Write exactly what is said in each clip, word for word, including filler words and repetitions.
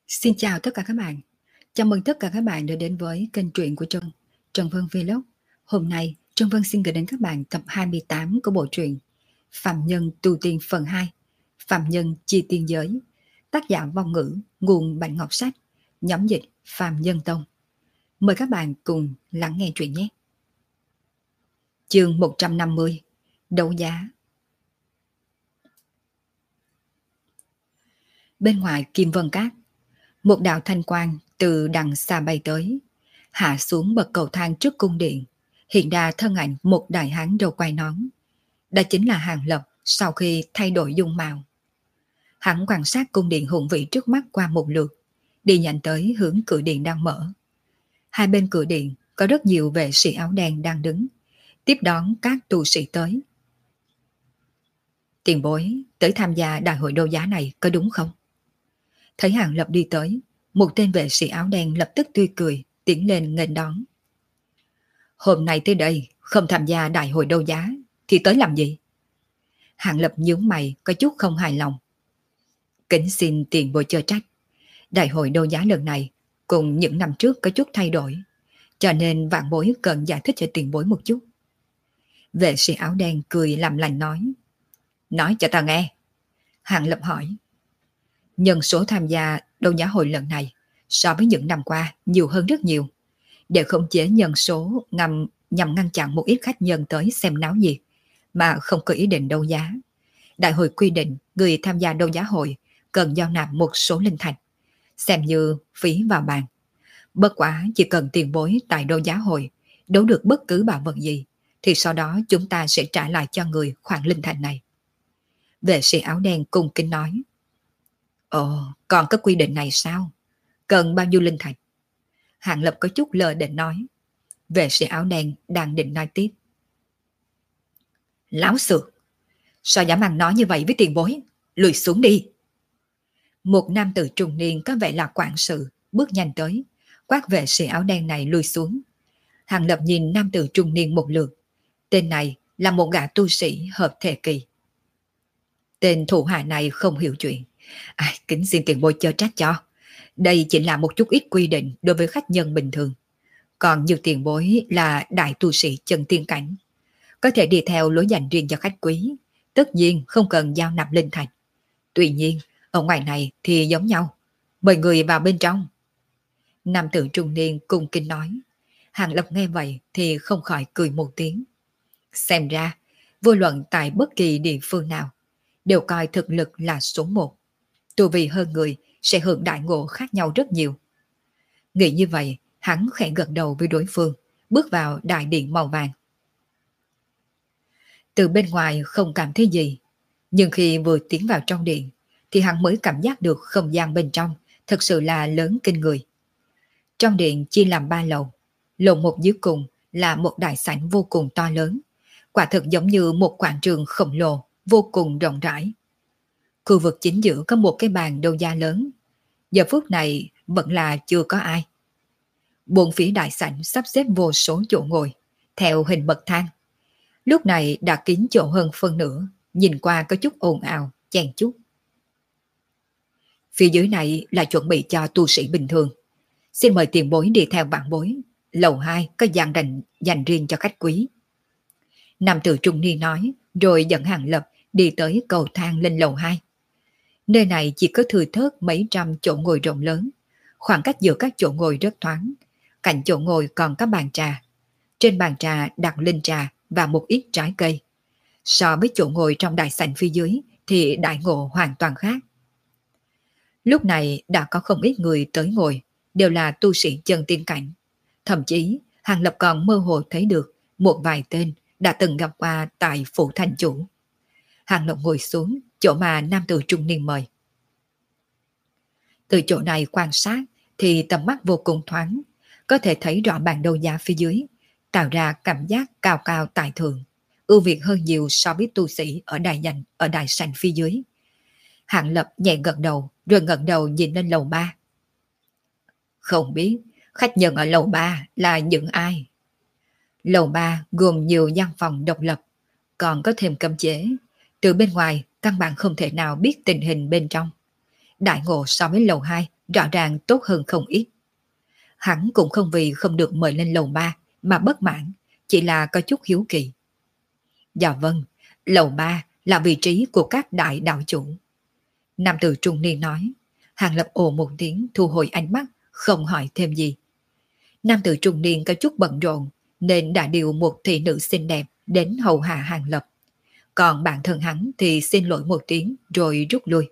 Xin chào tất cả các bạn. Chào mừng tất cả các bạn đã đến với kênh truyện của Trân, Trân Vân Vlog. Hôm nay, Trân Vân xin gửi đến các bạn tập hai mươi tám của bộ truyện Phạm Nhân Tu Tiên phần hai, Phạm Nhân Chi Tiên Giới, tác giả Vong Ngữ, nguồn Bạch Ngọc Sách, nhóm dịch Phạm Nhân Tông. Mời các bạn cùng lắng nghe truyện nhé. Chương một trăm năm mươi, đấu giá. Bên ngoài Kim Vân Cát, một đạo thanh quang từ đằng xa bay tới, hạ xuống bậc cầu thang trước cung điện, hiện ra thân ảnh một đại hán râu quai nón. Đó chính là Hàng Lập sau khi thay đổi dung mạo. Hắn quan sát cung điện hùng vĩ trước mắt qua một lượt, đi nhanh tới hướng cửa điện đang mở. Hai bên cửa điện có rất nhiều vệ sĩ áo đen đang đứng, tiếp đón các tu sĩ tới. Tiền bối, tới tham gia đại hội đấu giá này có đúng không? Thấy Hàng Lập đi tới, một tên vệ sĩ áo đen lập tức tươi cười, tiến lên nghênh đón. Hôm nay tới đây, không tham gia đại hội đấu giá, thì tới làm gì? Hàng Lập nhướng mày, có chút không hài lòng. Kính xin tiền bối chớ trách. Đại hội đấu giá lần này, cùng những năm trước có chút thay đổi, cho nên vạn bối cần giải thích cho tiền bối một chút. Vệ sĩ áo đen cười làm lành nói. Nói cho ta nghe. Hàng Lập hỏi. Nhân số tham gia đấu giá hội lần này so với những năm qua nhiều hơn rất nhiều. Để khống chế nhân số ngầm nhằm ngăn chặn một ít khách nhân tới xem náo nhiệt mà không có ý định đấu giá. Đại hội quy định người tham gia đấu giá hội cần giao nạp một số linh thạch, xem như phí vào bàn. Bất quá chỉ cần tiền bối tại đấu giá hội đấu được bất cứ bảo vật gì, thì sau đó chúng ta sẽ trả lại cho người khoản linh thạch này. Vệ sĩ áo đen cung kính nói. Ồ, còn có quy định này sao? Cần bao nhiêu linh thạch? Hàng Lập có chút lơ định nói. Vệ sĩ áo đen đang định nói tiếp. Láo xược, sao dám ăn nói như vậy với tiền bối? Lùi xuống đi. Một nam tử trung niên có vẻ là quản sự bước nhanh tới, quát vệ sĩ áo đen này lùi xuống. Hàng Lập nhìn nam tử trung niên một lượt. Tên này là một gã tu sĩ hợp thể kỳ. Tên thủ hạ này không hiểu chuyện. À, kính xin tiền bối chớ trách cho. Đây chỉ là một chút ít quy định đối với khách nhân bình thường. Còn nhiều tiền bối là đại tu sĩ chân tiên cảnh, có thể đi theo lối dành riêng cho khách quý, tất nhiên không cần giao nạp linh thạch. Tuy nhiên, ở ngoài này thì giống nhau. Mời người vào bên trong. Nam tử trung niên cung kính nói. Hàng Lập nghe vậy thì không khỏi cười một tiếng. Xem ra, vô luận tại bất kỳ địa phương nào, đều coi thực lực là số một. Tu vi hơn người sẽ hưởng đại ngộ khác nhau rất nhiều. Nghĩ như vậy, hắn khẽ gật đầu với đối phương, bước vào đại điện màu vàng. Từ bên ngoài không cảm thấy gì, nhưng khi vừa tiến vào trong điện, thì hắn mới cảm giác được không gian bên trong thật sự là lớn kinh người. Trong điện chia làm ba lầu, lầu một dưới cùng là một đại sảnh vô cùng to lớn, quả thực giống như một quảng trường khổng lồ, vô cùng rộng rãi. Khu vực chính giữa có một cái bàn đấu giá lớn, giờ phút này vẫn là chưa có ai. Bốn phía đại sảnh sắp xếp vô số chỗ ngồi, theo hình bậc thang. Lúc này đã kín chỗ hơn phân nửa, nhìn qua có chút ồn ào, chen chúc. Phía dưới này là chuẩn bị cho tu sĩ bình thường. Xin mời tiền bối đi theo bạn bối. Lầu hai có gian dành, dành riêng cho khách quý. Nam tử trung niên nói, rồi dẫn Hàng Lập đi tới cầu thang lên lầu hai. Nơi này chỉ có thừa thớt mấy trăm chỗ ngồi rộng lớn. Khoảng cách giữa các chỗ ngồi rất thoáng. Cạnh chỗ ngồi còn có bàn trà. Trên bàn trà đặt linh trà và một ít trái cây. So với chỗ ngồi trong đại sảnh phía dưới thì đại ngộ hoàn toàn khác. Lúc này đã có không ít người tới ngồi, đều là tu sĩ chân tiên cảnh. Thậm chí Hàng Lập còn mơ hồ thấy được một vài tên đã từng gặp qua tại phủ thành chủ. Hàng Lập ngồi xuống chỗ mà nam tử trung niên mời. Từ chỗ này quan sát thì tầm mắt vô cùng thoáng, có thể thấy rõ bàn đấu giá phía dưới, tạo ra cảm giác cao cao tại thượng, ưu việt hơn nhiều so với tu sĩ ở đài dành ở đài sảnh phía dưới. Hàng Lập nhẹ gật đầu, rồi ngẩng đầu nhìn lên lầu ba. Không biết khách nhân ở lầu ba là những ai? Lầu ba gồm nhiều gian phòng độc lập, còn có thêm cấm chế. Từ bên ngoài căn bản không thể nào biết tình hình bên trong. đại ngộ so với lầu hai rõ ràng tốt hơn không ít. Hắn cũng không vì không được mời lên lầu ba mà bất mãn, chỉ là có chút hiếu kỳ. Dạ vâng, lầu ba là vị trí của các đại đạo chủ. Nam tử trung niên nói. Hàng Lập ồ một tiếng thu hồi ánh mắt, không hỏi thêm gì. Nam tử trung niên có chút bận rộn nên đã điều một thị nữ xinh đẹp đến hầu hạ Hàng Lập. Còn bản thân hắn thì xin lỗi một tiếng rồi rút lui.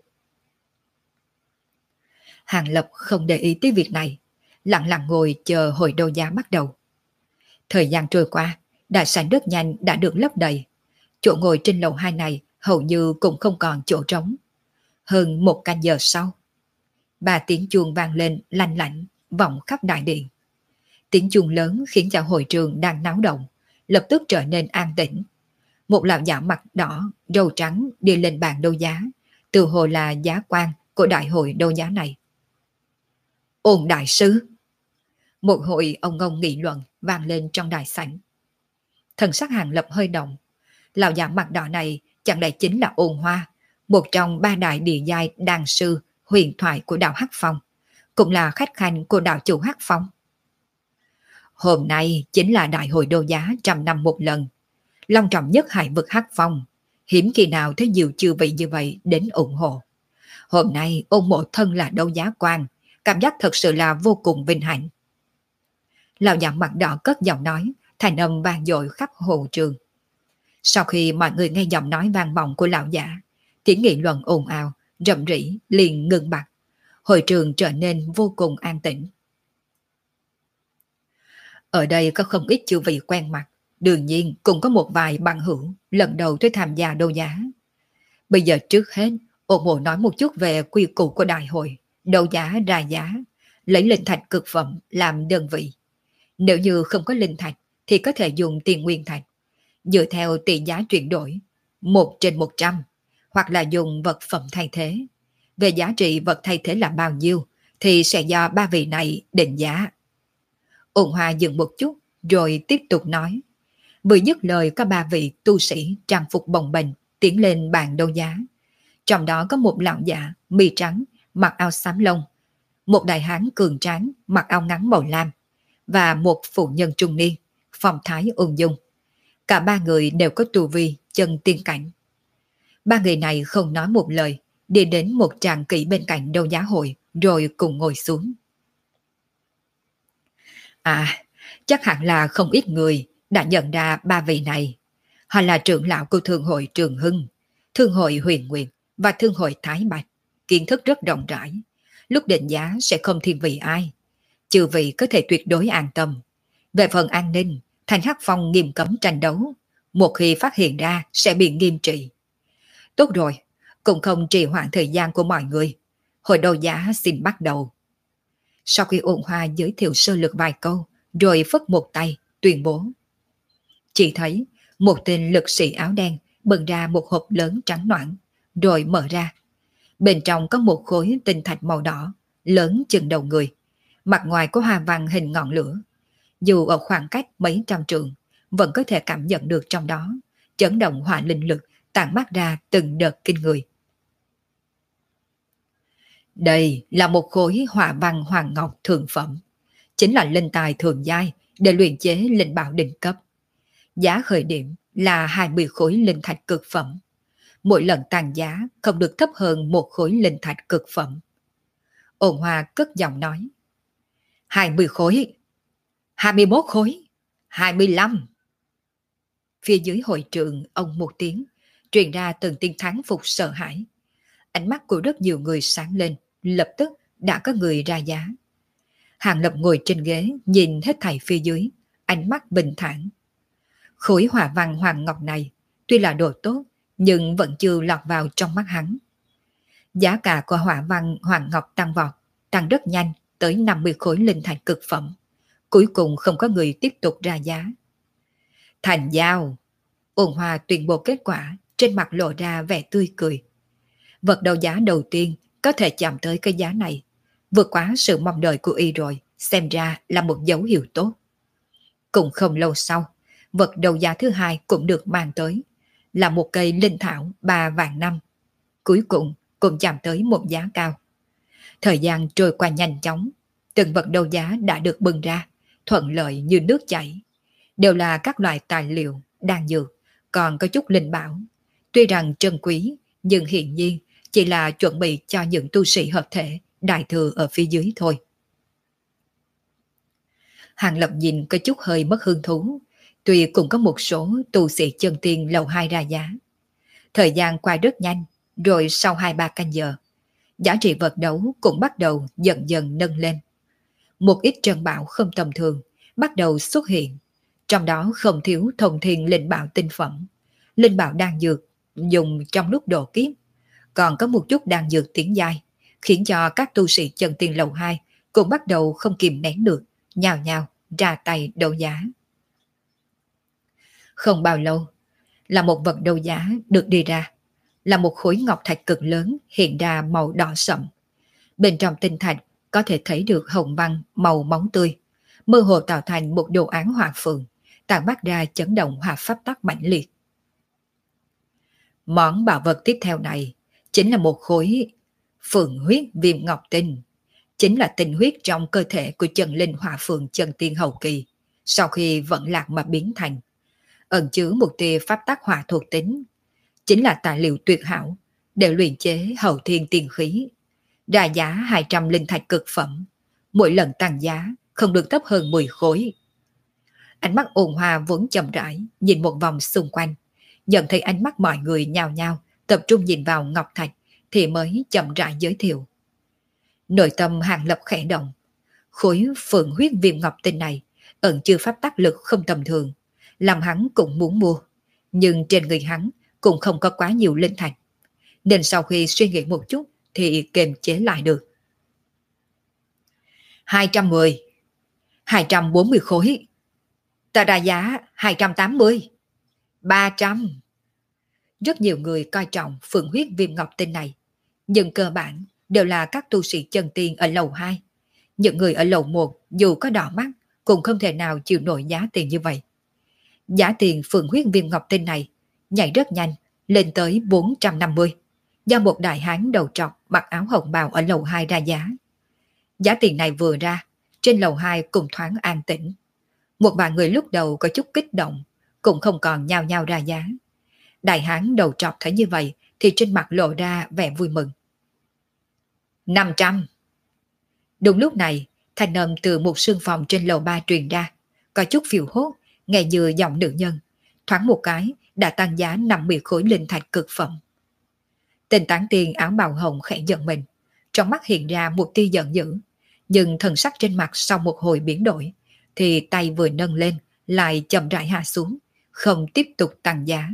Hàng Lập không để ý tới việc này, lặng lặng ngồi chờ hội đấu giá bắt đầu. Thời gian trôi qua, đại sảnh rất nhanh đã được lấp đầy. Chỗ ngồi trên lầu hai này hầu như cũng không còn chỗ trống. Hơn một canh giờ sau, ba tiếng chuông vang lên lanh lảnh, vọng khắp đại điện. Tiếng chuông lớn khiến cho hội trường đang náo động, lập tức trở nên an tĩnh. Một lão giả mặt đỏ, râu trắng đi lên bàn đấu giá, từ hồ là giá quan của đại hội đấu giá này. Ôn đại sứ! Một hội ông ngông nghị luận vang lên trong đại sảnh. Thần sắc Hàng Lập hơi động. Lão giả mặt đỏ này chẳng lẽ chính là Ôn Hoa, một trong ba đại địa giai đàn sư huyền thoại của đạo Hắc Phong, cũng là khách khanh của đạo chủ Hắc Phong. Hôm nay chính là đại hội đấu giá trăm năm một lần, long trọng nhất hải vực Hắc Phong, hiếm khi nào thấy nhiều chư vị như vậy đến ủng hộ. Hôm nay Ôn mộ thân là đấu giá quan, cảm giác thật sự là vô cùng vinh hạnh. Lão giả mặt đỏ cất giọng nói, thành âm vang dội khắp hội trường. Sau khi mọi người nghe giọng nói vang vọng của lão giả, tiếng nghị luận ồn ào, rầm rĩ liền ngừng bặt. Hội trường trở nên vô cùng an tĩnh. Ở đây có không ít chư vị quen mặt, đương nhiên cũng có một vài bằng hữu lần đầu tới tham gia đấu giá. Bây giờ trước hết, Ôn mộ nói một chút về quy củ của đại hội, đấu giá ra giá, lấy linh thạch cực phẩm làm đơn vị. Nếu như không có linh thạch thì có thể dùng tiền nguyên thạch, dựa theo tỷ giá chuyển đổi, một trên một trăm, hoặc là dùng vật phẩm thay thế. Về giá trị vật thay thế là bao nhiêu thì sẽ do ba vị này định giá. Ôn Hoa dừng một chút rồi tiếp tục nói. Vừa dứt lời có ba vị tu sĩ trang phục bồng bềnh tiến lên bàn đấu giá. Trong đó có một lão giả mi trắng mặc áo xám lông, một đại hán cường tráng mặc áo ngắn màu lam và một phụ nhân trung niên phong thái ung dung. Cả ba người đều có tu vi chân tiên cảnh. Ba người này không nói một lời, đi đến một tràng kỹ bên cạnh đấu giá hội rồi cùng ngồi xuống. À, chắc hẳn là không ít người đã nhận ra ba vị này. Họ là trưởng lão của Thương hội Trường Hưng, Thương hội Huyền Nguyệt và Thương hội Thái Bạch, kiến thức rất rộng rãi. Lúc định giá sẽ không thiên vị ai. Chư vị có thể tuyệt đối an tâm. Về phần an ninh, thành Hắc Phong nghiêm cấm tranh đấu. Một khi phát hiện ra sẽ bị nghiêm trị. Tốt rồi, cũng không trì hoãn thời gian của mọi người. Hội đấu giá xin bắt đầu. Sau khi Ôn Hoa giới thiệu sơ lược vài câu, rồi phất một tay, tuyên bố. Chỉ thấy một tên lực sĩ áo đen bưng ra một hộp lớn trắng noãn, rồi mở ra. Bên trong có một khối tinh thạch màu đỏ, lớn chừng đầu người. Mặt ngoài có hoa văn hình ngọn lửa. Dù ở khoảng cách mấy trăm trượng, vẫn có thể cảm nhận được trong đó chấn động hỏa linh lực tản mát ra từng đợt kinh người. Đây là một khối hỏa văn hoàng ngọc thượng phẩm, chính là linh tài thường giai để luyện chế linh bảo đỉnh cấp. Giá khởi điểm là hai mươi khối linh thạch cực phẩm. Mỗi lần tăng giá không được thấp hơn một khối linh thạch cực phẩm. Ôn Hoa cất giọng nói. hai mươi khối, hai mươi mốt khối, hai mươi lăm. Phía dưới hội trường ông một tiếng, truyền ra từng tiếng thán phục sợ hãi. Ánh mắt của rất nhiều người sáng lên, lập tức đã có người ra giá. Hàng Lập ngồi trên ghế, nhìn hết thảy phía dưới, ánh mắt bình thản. Khối hỏa văn hoàng ngọc này, tuy là đồ tốt, nhưng vẫn chưa lọt vào trong mắt hắn. Giá cả của hỏa văn hoàng ngọc tăng vọt, tăng rất nhanh tới năm mươi khối linh thạch cực phẩm. Cuối cùng không có người tiếp tục ra giá. Thành giao! Ôn Hoa tuyên bố kết quả, trên mặt lộ ra vẻ tươi cười. Vật đấu giá đầu tiên có thể chạm tới cái giá này, vượt quá sự mong đợi của y rồi, xem ra là một dấu hiệu tốt. Cũng không lâu sau, vật đấu giá thứ hai cũng được mang tới, là một cây linh thảo ba vạn năm. Cuối cùng cũng chạm tới một giá cao, Thời gian trôi qua nhanh chóng, từng vật đấu giá đã được bưng ra, thuận lợi như nước chảy. Đều là các loại tài liệu, đan dược, còn có chút linh bảo. Tuy rằng trân quý, nhưng hiển nhiên chỉ là chuẩn bị cho những tu sĩ hợp thể, đại thừa ở phía dưới thôi. Hàng Lập nhìn có chút hơi mất hứng thú, tuy cũng có một số tu sĩ chân tiên lầu hai ra giá. Thời gian qua rất nhanh, rồi sau hai ba canh giờ, giá trị vật đấu cũng bắt đầu dần dần nâng lên. Một ít trân bảo không tầm thường bắt đầu xuất hiện, trong đó không thiếu thông thiên linh bảo tinh phẩm, linh bảo đan dược dùng trong lúc độ kiếp, còn có một chút đan dược tiến giai, khiến cho các tu sĩ chân tiên lầu hai cũng bắt đầu không kìm nén được, nhào nhào ra tay đấu giá. Không bao lâu, là một vật đấu giá được đi ra, là một khối ngọc thạch cực lớn hiện ra màu đỏ sậm. Bên trong tinh thạch có thể thấy được hồng văn màu máu tươi, mơ hồ tạo thành một đồ án hỏa phượng, tản mát ra chấn động hỏa pháp tắc mãnh liệt. Món bảo vật tiếp theo này chính là một khối phượng huyết viêm ngọc tinh, chính là tinh huyết trong cơ thể của chân linh hỏa phượng chân tiên hậu kỳ, sau khi vận lạc mà biến thành, ẩn chứa một tia pháp tắc hỏa thuộc tính, chính là tài liệu tuyệt hảo để luyện chế hậu thiên tiên khí, ra giá hai trăm linh thạch cực phẩm, mỗi lần tăng giá không được thấp hơn mười khối. Ánh mắt ôn hòa vốn chậm rãi nhìn một vòng xung quanh, nhận thấy ánh mắt mọi người nhao nhao tập trung nhìn vào ngọc thạch thì mới chậm rãi giới thiệu. Nội tâm Hàng Lập khẽ động, khối phượng huyết viêm ngọc tinh này ẩn chứa pháp tắc lực không tầm thường, làm hắn cũng muốn mua, nhưng trên người hắn cũng không có quá nhiều linh thạch, nên sau khi suy nghĩ một chút thì kiềm chế lại được. hai trăm mười, hai trăm bốn mươi khối, ta ra giá hai trăm tám mươi, ba trăm. Rất nhiều người coi trọng phượng huyết viêm ngọc tinh này, nhưng cơ bản đều là các tu sĩ chân tiên ở lầu hai. Những người ở lầu một dù có đỏ mắt cũng không thể nào chịu nổi giá tiền như vậy. Giá tiền phượng huyết viêm ngọc tinh này nhảy rất nhanh, lên tới bốn trăm năm mươi, do một đại hán đầu trọc mặc áo hồng bào ở lầu hai ra giá. Giá tiền này vừa ra, trên lầu hai cùng thoáng an tĩnh. Một vài người lúc đầu có chút kích động, cũng không còn nhao nhao ra giá. Đại hán đầu trọc thấy như vậy thì trên mặt lộ ra vẻ vui mừng. năm trăm. Đúng lúc này, thanh âm từ một sương phòng trên lầu ba truyền ra, có chút phiêu hốt, nghe như giọng nữ nhân, thoáng một cái đã tăng giá năm mươi khối linh thạch cực phẩm. Tên tán tiên áo bào hồng khẽ giận mình, trong mắt hiện ra một tia giận dữ, nhưng thần sắc trên mặt sau một hồi biến đổi, thì tay vừa nâng lên lại chậm rãi hạ xuống, không tiếp tục tăng giá.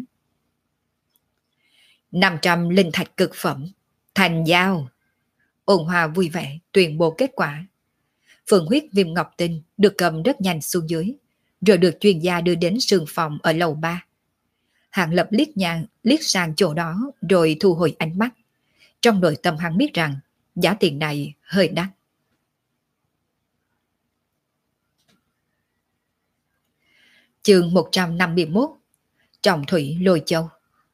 năm trăm linh thạch cực phẩm, thành giao. Ôn hòa vui vẻ tuyên bố kết quả. Phượng huyết viêm ngọc tinh được cầm rất nhanh xuống dưới, rồi được chuyên gia đưa đến sương phòng ở lầu ba. Hàng Lập liếc nhàng liếc sang chỗ đó rồi thu hồi ánh mắt. Trong nội tâm hắn biết rằng giá tiền này hơi đắt. Chương một trăm năm mươi mốt, Trọng thủy lôi châu.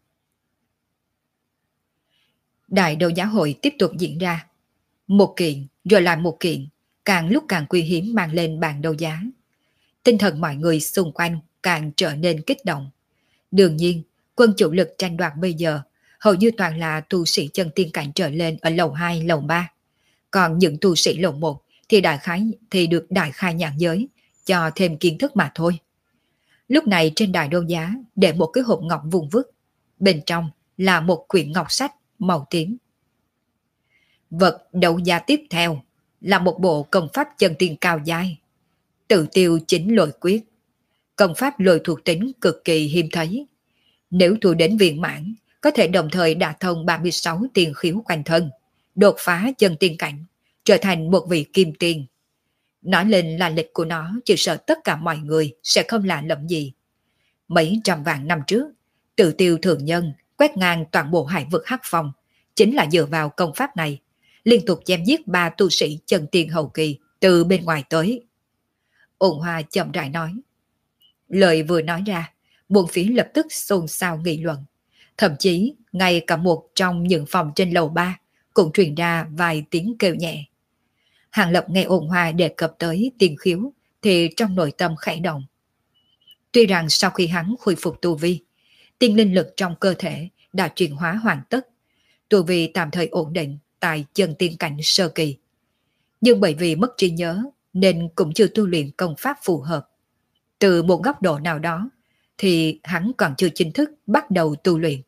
Đại đấu giá hội tiếp tục diễn ra. Một kiện rồi lại một kiện, càng lúc càng quý hiếm mang lên bàn đấu giá. Tinh thần mọi người xung quanh càng trở nên kích động. Đương nhiên, quân chủ lực tranh đoạt bây giờ hầu như toàn là tu sĩ chân tiên cảnh trở lên ở lầu hai, lầu ba. Còn những tu sĩ lầu một thì đại khái thì được đại khai nhãn giới, cho thêm kiến thức mà thôi. Lúc này trên đài đấu giá để một cái hộp ngọc vuông vức, bên trong là một quyển ngọc sách màu tím. Vật đấu giá tiếp theo là một bộ công pháp chân tiên cao giai, tự tiêu chính lôi quyết. Công pháp lôi thuộc tính cực kỳ hiếm thấy. Nếu thu đến viên mãn, có thể đồng thời đả thông ba mươi sáu tiền khiếu quanh thân, đột phá chân tiên cảnh, trở thành một vị kim tiên. Nói lên là lịch của nó, chỉ sợ tất cả mọi người sẽ không lạ lẫm gì. Mấy trăm vạn năm trước, tự tiêu thường nhân quét ngang toàn bộ hải vực Hắc Phong, chính là dựa vào công pháp này, liên tục chém giết ba tu sĩ chân tiên hậu kỳ từ bên ngoài tới. Ôn Hoa chậm rãi nói. Lời vừa nói ra, buôn phía lập tức xôn xao nghị luận. Thậm chí, ngay cả một trong những phòng trên lầu ba cũng truyền ra vài tiếng kêu nhẹ. Hàng Lập nghe ôn hòa đề cập tới tiên khiếu thì trong nội tâm khẽ động. Tuy rằng sau khi hắn khôi phục tu vi, tiên linh lực trong cơ thể đã chuyển hóa hoàn tất, tu vi tạm thời ổn định tại chân tiên cảnh sơ kỳ. Nhưng bởi vì mất trí nhớ nên cũng chưa tu luyện công pháp phù hợp. Từ một góc độ nào đó thì hắn còn chưa chính thức bắt đầu tu luyện.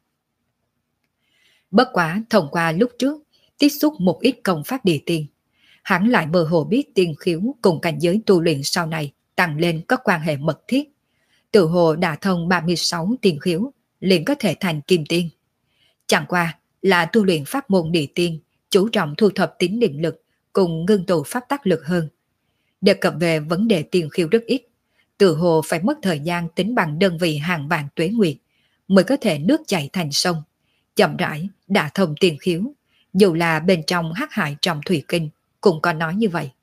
Bất quá thông qua lúc trước tiếp xúc một ít công pháp địa tiên, hắn lại mơ hồ biết tiên khiếu cùng cảnh giới tu luyện sau này tăng lên có quan hệ mật thiết. Tự hồ đã thông ba mươi sáu tiên khiếu liền có thể thành kim tiên. Chẳng qua là tu luyện pháp môn địa tiên, chú trọng thu thập tín niệm lực cùng ngưng tụ pháp tác lực hơn. Đề cập về vấn đề tiên khiếu rất ít, tự hồ phải mất thời gian tính bằng đơn vị hàng vạn tuế nguyệt mới có thể nước chảy thành sông, chậm rãi đã thông tiên khiếu, dù là bên trong hắc hải trong thủy kinh cũng có nói như vậy.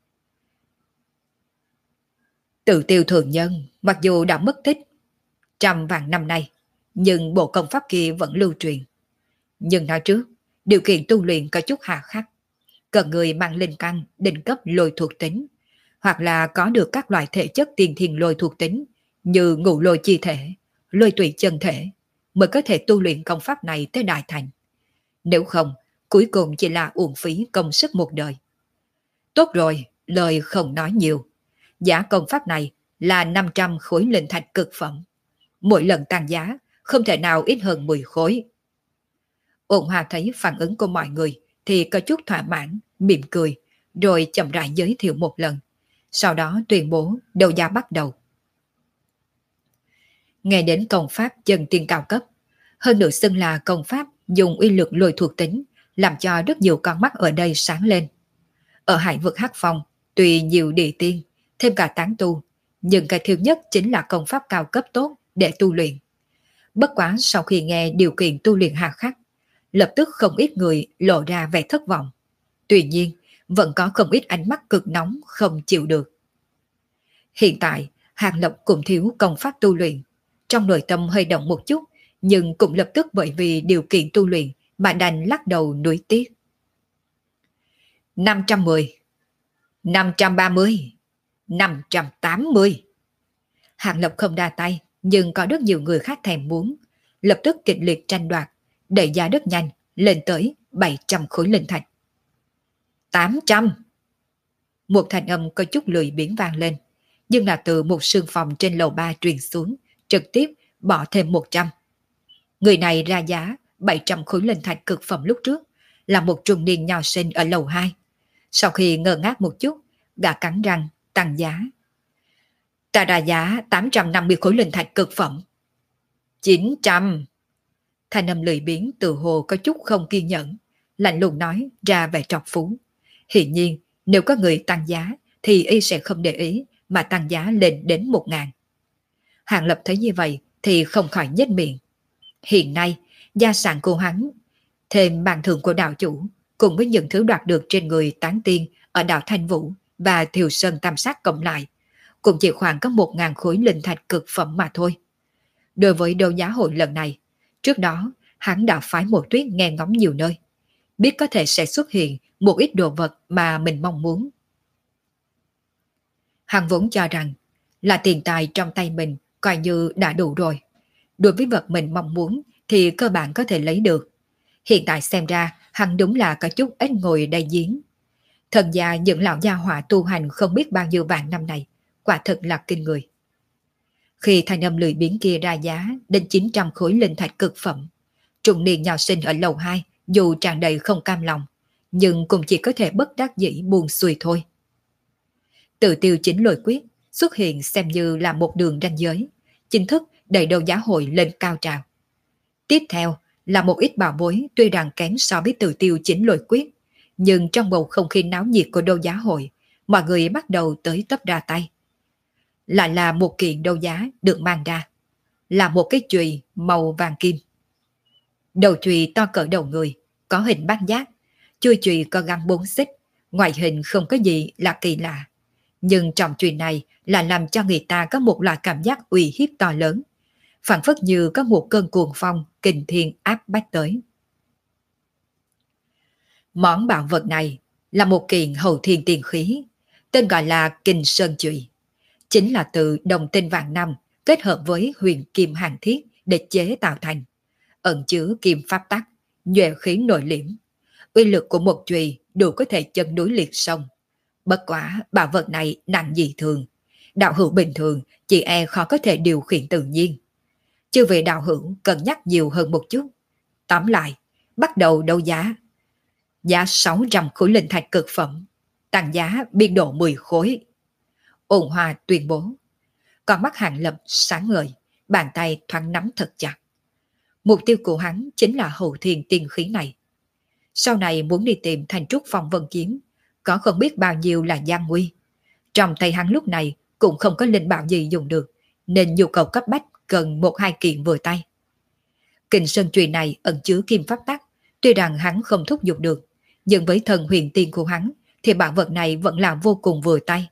Tự tiêu thường nhân mặc dù đã mất tích trăm vạn năm nay, nhưng bộ công pháp kia vẫn lưu truyền. Nhưng nói trước, điều kiện tu luyện có chút hà khắc, cần người mang linh căn đỉnh cấp lôi thuộc tính, hoặc là có được các loại thể chất tiên thiên lôi thuộc tính như ngũ lôi chi thể, lôi tùy chân thể, mới có thể tu luyện công pháp này tới đại thành. Nếu không, cuối cùng chỉ là uổng phí công sức một đời. Tốt rồi, lời không nói nhiều. Giá công pháp này là năm trăm khối linh thạch cực phẩm. Mỗi lần tăng giá, không thể nào ít hơn mười khối. Ôn Hòa thấy phản ứng của mọi người thì có chút thỏa mãn, mỉm cười, rồi chậm rãi giới thiệu một lần. Sau đó tuyên bố đấu giá bắt đầu. Nghe đến công pháp chân tiên cao cấp, hơn nữa xưng là công pháp dùng uy lực lôi thuộc tính, làm cho rất nhiều con mắt ở đây sáng lên. Ở hải vực Hắc Phong, tuy nhiều địa tiên, thêm cả tán tu, nhưng cái thiếu nhất chính là công pháp cao cấp tốt để tu luyện. Bất quá sau khi nghe điều kiện tu luyện hà khắc, lập tức không ít người lộ ra vẻ thất vọng. Tuy nhiên, vẫn có không ít ánh mắt cực nóng không chịu được. Hiện tại, Hàng Lập cũng thiếu công pháp tu luyện. Trong nội tâm hơi động một chút, nhưng cũng lập tức bởi vì điều kiện tu luyện mà đành lắc đầu nuối tiếc. năm trăm mười, năm trăm ba mươi, năm trăm tám mươi. Hàng Lập không đa tay, nhưng có rất nhiều người khác thèm muốn, lập tức kịch liệt tranh đoạt, đẩy giá rất nhanh, lên tới bảy trăm khối linh thạch. tám trăm. Một thanh âm có chút lười biếng vang lên, nhưng là từ một sương phòng trên lầu ba truyền xuống, trực tiếp bỏ thêm một trăm. Người này ra giá bảy trăm khối linh thạch cực phẩm lúc trước, là một trung niên nho sinh ở lầu hai. Sau khi ngơ ngác một chút, gã cắn răng tăng giá. Ta ra giá tám trăm năm mươi khối linh thạch cực phẩm. chín trăm. Thanh âm lười biếng từ hồ có chút không kiên nhẫn, lạnh lùng nói ra vẻ trọc phú. Hiển nhiên, nếu có người tăng giá thì y sẽ không để ý mà tăng giá lên đến một ngàn. Hàng Lập thấy như vậy thì không khỏi nhếch miệng. Hiện nay, gia sản của hắn, thêm bàn thưởng của đạo chủ, cùng với những thứ đoạt được trên người tán tiên ở đảo Thanh Vũ và Thiều Sơn Tam Sát cộng lại, cũng chỉ khoảng có một ngàn khối linh thạch cực phẩm mà thôi. Đối với đấu giá hội lần này, trước đó hắn đã phái một tuyết nghe ngóng nhiều nơi, biết có thể sẽ xuất hiện một ít đồ vật mà mình mong muốn. Hắn vốn cho rằng là tiền tài trong tay mình coi như đã đủ rồi. Đối với vật mình mong muốn thì cơ bản có thể lấy được. Hiện tại xem ra hắn đúng là có chút ít ngồi đầy giếng. Thần gia những lão gia hỏa tu hành không biết bao nhiêu vạn năm này, quả thật là kinh người. Khi thanh âm lười biếng kia ra giá đến chín trăm khối linh thạch cực phẩm, trung niên nho sinh ở lầu hai dù tràn đầy không cam lòng, nhưng cũng chỉ có thể bất đắc dĩ buông xuôi thôi. Tự tiêu chính lôi quyết xuất hiện xem như là một đường ranh giới, chính thức đẩy đấu giá hội lên cao trào. Tiếp theo là một ít bảo bối tuy rằng kém so với tự tiêu chính lôi quyết, nhưng trong bầu không khí náo nhiệt của đấu giá hội, mọi người bắt đầu tới tấp ra tay. Lại là một kiện đấu giá được mang ra, là một cái chùy màu vàng kim. Đầu chùy to cỡ đầu người, có hình bát giác, chuôi chùy có găng bốn xích, ngoại hình không có gì là kỳ lạ. Nhưng trọng chùy này là làm cho người ta có một loại cảm giác uy hiếp to lớn, phảng phất như có một cơn cuồng phong kình thiên áp bách tới. Món bảo vật này là một kiện hậu thiên tiền khí, tên gọi là Kình Sơn Chùy, chính là từ đồng tinh vạn năm kết hợp với huyền kim hàng thiết để chế tạo thành, ẩn chứa kim pháp tắc, nhuệ khí nội liễm. Uy lực của một chùy đủ có thể chân núi liệt sông. Bất quả bảo vật này nặng dị thường, đạo hữu bình thường chỉ e khó có thể điều khiển tự nhiên. Chư vị đạo hữu cân nhắc nhiều hơn một chút. Tóm lại, bắt đầu đấu giá. Giá sáu trăm khối linh thạch cực phẩm, tăng giá biên độ mười khối. Ôn Hòa tuyên bố. Con mắt Hàng Lập sáng ngời, bàn tay thoáng nắm thật chặt. Mục tiêu của hắn chính là hậu thiên tiên khí này. Sau này muốn đi tìm Thành Trúc Phong Vân Kiếm, có không biết bao nhiêu là gian nguy. Trong tay hắn lúc này cũng không có linh bảo gì dùng được, nên nhu cầu cấp bách cần một hai kiện vừa tay. Kình Sơn Chùy này ẩn chứa kim pháp tắc, tuy rằng hắn không thúc giục được, nhưng với thần huyền tiên của hắn thì bảo vật này vẫn là vô cùng vừa tay.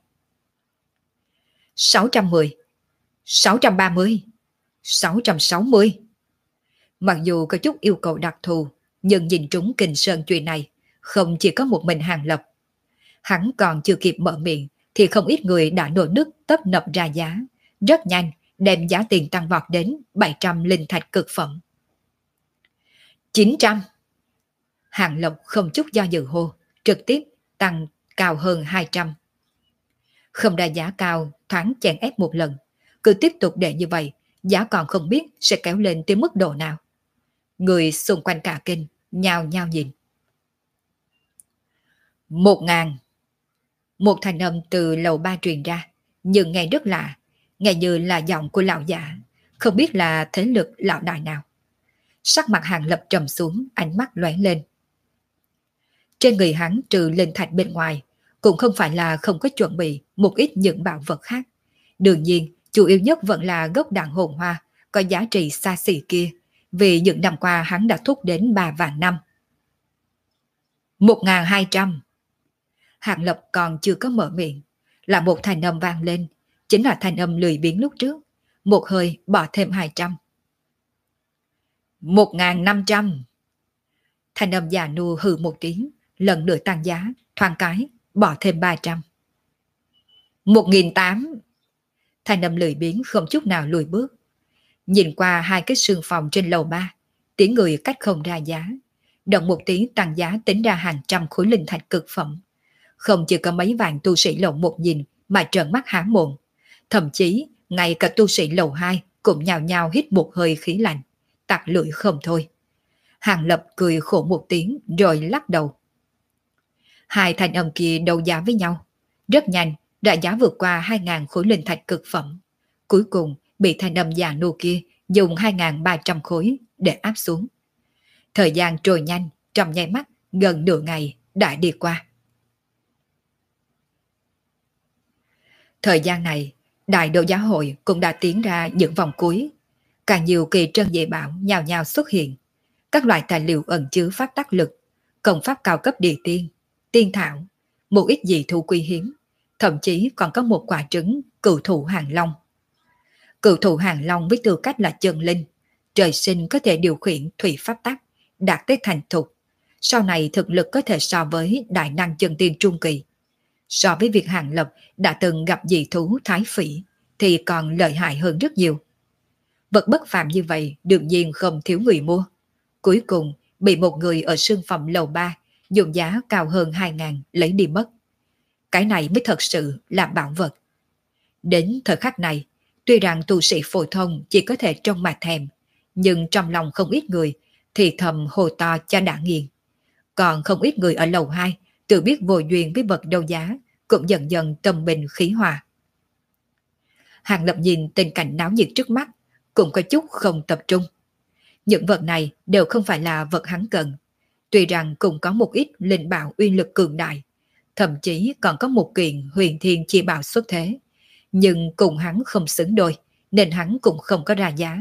sáu trăm mười, sáu trăm ba mươi, sáu trăm sáu mươi. Mặc dù có chút yêu cầu đặc thù, nhưng nhìn trúng Kình Sơn Chùy này không chỉ có một mình Hàng Lập. Hắn còn chưa kịp mở miệng thì không ít người đã nổi nức tấp nập ra giá, rất nhanh đem giá tiền tăng vọt đến bảy trăm linh thạch cực phẩm. chín trăm. Hàng Lập không chút do dự hô, trực tiếp tăng cao hơn hai trăm. Không đa giá cao thoáng chèn ép một lần, cứ tiếp tục để như vậy, giá còn không biết sẽ kéo lên tới mức độ nào. Người xung quanh cả kinh, nhao nhao nhìn. Một ngàn. Một thanh âm từ lầu ba truyền ra, nhưng nghe rất lạ, nghe như là giọng của lão giả, không biết là thế lực lão đại nào. Sắc mặt Hàng Lập trầm xuống, ánh mắt lóe lên. Trên người hắn trừ linh thạch bên ngoài, cũng không phải là không có chuẩn bị một ít những bảo vật khác. Đương nhiên, chủ yếu nhất vẫn là gốc đàn hồn hoa, có giá trị xa xỉ kia, vì những năm qua hắn đã thúc đến ba vạn năm. Một ngàn hai trăm. Hàng Lập còn chưa có mở miệng, là một thanh âm vang lên, chính là thanh âm lười biếng lúc trước, một hơi bỏ thêm hai trăm. Một ngàn năm trăm. Thanh âm già nua hừ một tiếng, lần nữa tăng giá, thoáng cái, bỏ thêm ba trăm. Một nghìn tám. Thanh âm lười biếng không chút nào lùi bước. Nhìn qua hai cái sương phòng trên lầu ba, tiếng người cách không ra giá, động một tiếng tăng giá tính ra hàng trăm khối linh thạch cực phẩm. Không chỉ có mấy vạn tu sĩ lầu một nhìn mà trợn mắt há mồm, thậm chí ngay cả tu sĩ lầu hai cũng nhào nhào hít một hơi khí lạnh, tặc lưỡi không thôi. Hàng Lập cười khổ một tiếng rồi lắc đầu. Hai thanh âm kia đấu giá với nhau, rất nhanh đã giá vượt qua hai ngàn khối linh thạch cực phẩm. Cuối cùng bị thanh âm già nua kia dùng hai ngàn ba trăm khối để áp xuống. Thời gian trôi nhanh, trong nháy mắt gần nửa ngày đã đi qua. Thời gian này, đại đấu giá hội cũng đã tiến ra những vòng cuối. Càng nhiều kỳ trân dị bảo nhào nhào xuất hiện. Các loại tài liệu ẩn chứa pháp tắc lực, công pháp cao cấp địa tiên, tiên thảo, một ít dị thú quý hiếm, thậm chí còn có một quả trứng cửu thụ hàng long. Cửu thụ hàng long với tư cách là chân linh, trời sinh có thể điều khiển thủy pháp tắc, đạt tới thành thục. Sau này thực lực có thể so với đại năng chân tiên trung kỳ. So với việc Hàng Lập đã từng gặp dị thú thái phỉ thì còn lợi hại hơn rất nhiều. Vật bất phàm như vậy đương nhiên không thiếu người mua. Cuối cùng bị một người ở sương phòng lầu ba dùng giá cao hơn hai ngàn lấy đi mất. Cái này mới thật sự là bảo vật. Đến thời khắc này, tuy rằng tu sĩ phổ thông chỉ có thể trông mà thèm, nhưng trong lòng không ít người thì thầm hồ to cho đã nghiền. Còn không ít người ở lầu hai tự biết vô duyên với vật đấu giá cũng dần dần tâm bình khí hòa. Hàng Lập nhìn tình cảnh náo nhiệt trước mắt cũng có chút không tập trung. Những vật này đều không phải là vật hắn cần. Tuy rằng cũng có một ít linh bảo uy lực cường đại, thậm chí còn có một kiện huyền thiên chi bảo xuất thế, nhưng cùng hắn không xứng đôi nên hắn cũng không có ra giá.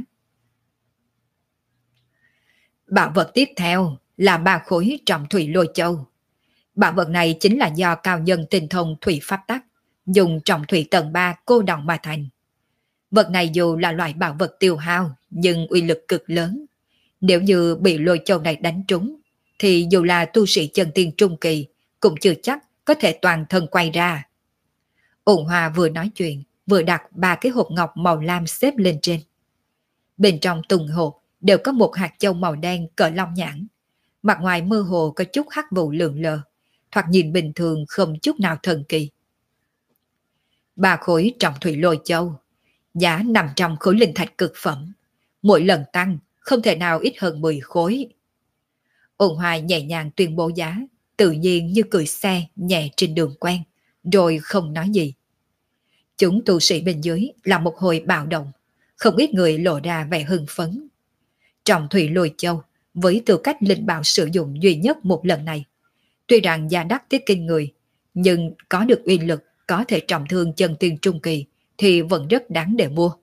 Bảo vật tiếp theo là ba khối trọng thủy lôi châu. Bảo vật này chính là do cao nhân tinh thông thủy pháp tắc, dùng trọng thủy tầng ba cô đọng mà thành. Vật này dù là loại bảo vật tiêu hao nhưng uy lực cực lớn. Nếu như bị lôi châu này đánh trúng thì dù là tu sĩ chân tiên trung kỳ cũng chưa chắc có thể toàn thân quay ra. Ôn Hòa vừa nói chuyện, vừa đặt ba cái hộp ngọc màu lam xếp lên trên. Bên trong từng hộp đều có một hạt châu màu đen cỡ long nhãn. Mặt ngoài mơ hồ có chút hắc vụ lượn lờ, thoạt nhìn bình thường không chút nào thần kỳ. Ba khối trọng thủy lôi châu, giá năm trăm khối linh thạch cực phẩm. Mỗi lần tăng không thể nào ít hơn mười khối. Ôn Hòa nhẹ nhàng tuyên bố giá, tự nhiên như cười xe nhẹ trên đường quen, rồi không nói gì. Chúng tu sĩ bên dưới là một hồi bạo động, không ít người lộ ra vẻ hưng phấn. Trọng thủy lôi châu, với tư cách linh bảo sử dụng duy nhất một lần này, tuy rằng giá đắt tiết kinh người, nhưng có được uy lực có thể trọng thương chân tiên trung kỳ thì vẫn rất đáng để mua.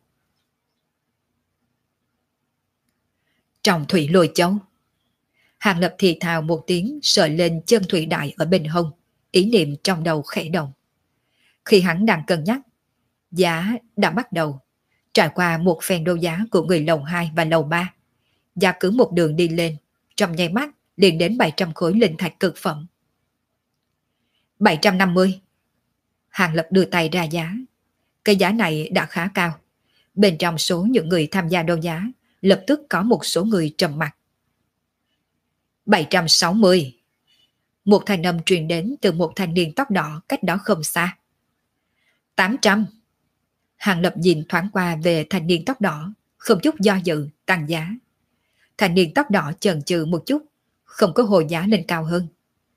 Trọng thủy lôi châu. Hàng Lập thì thào một tiếng, sợi lên chân thủy đại ở bên hông, ý niệm trong đầu khẽ động. Khi hắn đang cân nhắc, giá đã bắt đầu. Trải qua một phen đấu giá của người lầu hai và lầu ba, giá cứ một đường đi lên, trong nháy mắt liền đến bảy trăm khối linh thạch cực phẩm. bảy trăm năm mươi. Hàng Lập đưa tay ra giá. Cái giá này đã khá cao. Bên trong số những người tham gia đấu giá, lập tức có một số người trầm mặc. bảy trăm sáu mươi. Một thanh âm truyền đến từ một thanh niên tóc đỏ cách đó không xa. tám trăm. Hàng Lập nhìn thoáng qua về thanh niên tóc đỏ, không chút do dự, tăng giá. Thanh niên tóc đỏ chần chừ một chút, không có hồi giá lên cao hơn.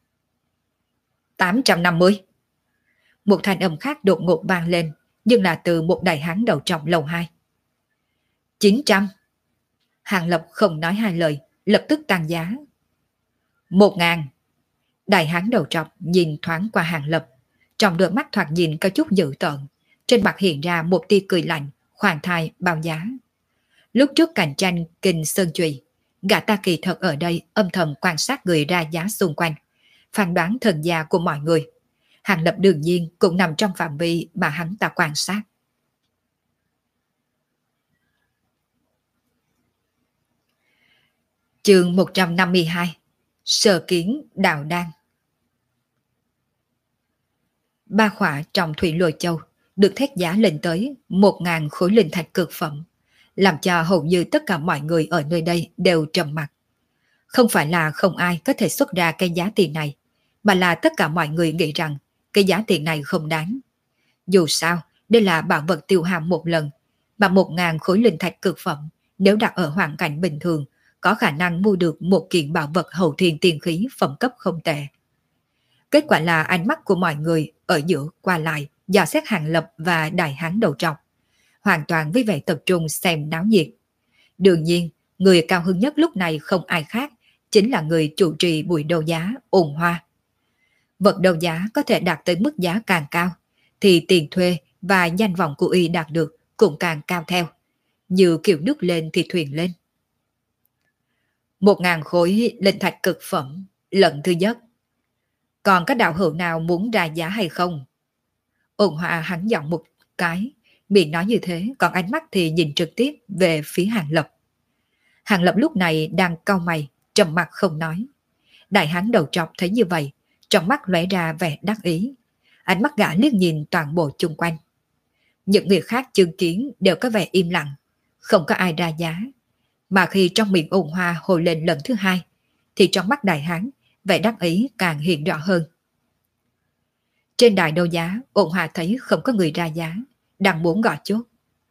tám trăm năm mươi. Một thanh âm khác đột ngột vang lên, nhưng là từ một đại hán đầu trọc lầu hai. chín trăm. Hàng Lập không nói hai lời, lập tức tăng giá. một ngàn. Đại hán đầu trọc nhìn thoáng qua Hàng Lập, trong đôi mắt thoạt nhìn có chút dữ tợn, trên mặt hiện ra một tia cười lạnh, khoan thai bao giá. Lúc trước cạnh tranh kinh sơn chùy, gã ta kỳ thật ở đây âm thầm quan sát người ra giá xung quanh, phán đoán thần gia của mọi người. Hàng Lập đương nhiên cũng nằm trong phạm vi mà hắn ta quan sát. Chương một trăm năm mươi hai. Sở kiến đạo đan. Ba khỏa trong thủy lôi châu được thét giá lên tới một ngàn khối linh thạch cực phẩm, làm cho hầu như tất cả mọi người ở nơi đây đều trầm mặc. Không phải là không ai có thể xuất ra cái giá tiền này, mà là tất cả mọi người nghĩ rằng cái giá tiền này không đáng. Dù sao, đây là bảo vật tiêu hao một lần, mà một ngàn khối linh thạch cực phẩm nếu đặt ở hoàn cảnh bình thường có khả năng mua được một kiện bảo vật hậu thiên tiên khí phẩm cấp không tệ. Kết quả là ánh mắt của mọi người ở giữa qua lại dò xét Hàng Lập và đại hán đầu trọc, hoàn toàn với vẻ tập trung xem náo nhiệt. Đương nhiên, người cao hứng nhất lúc này không ai khác, chính là người chủ trì buổi đấu giá Ôn Hòa. Vật đấu giá có thể đạt tới mức giá càng cao, thì tiền thuê và danh vọng của y đạt được cũng càng cao theo. Như kiểu nước lên thì thuyền lên. Một ngàn khối linh thạch cực phẩm, lần thứ nhất. Còn có đạo hữu nào muốn ra giá hay không? Ôn Hòa hắn giọng một cái, miệng nói như thế, còn ánh mắt thì nhìn trực tiếp về phía Hàng Lập. Hàng Lập lúc này đang cau mày, trầm mặt không nói. Đại hán đầu trọc thấy như vậy, trong mắt lóe ra vẻ đắc ý. Ánh mắt gã liếc nhìn toàn bộ chung quanh. Những người khác chứng kiến đều có vẻ im lặng, không có ai ra giá. Mà khi trong miệng Ôn Hòa hồi lên lần thứ hai, thì trong mắt đại hán, vẻ đắc ý càng hiện rõ hơn. Trên đài đấu giá, Ôn Hòa thấy không có người ra giá, đang muốn gõ chốt.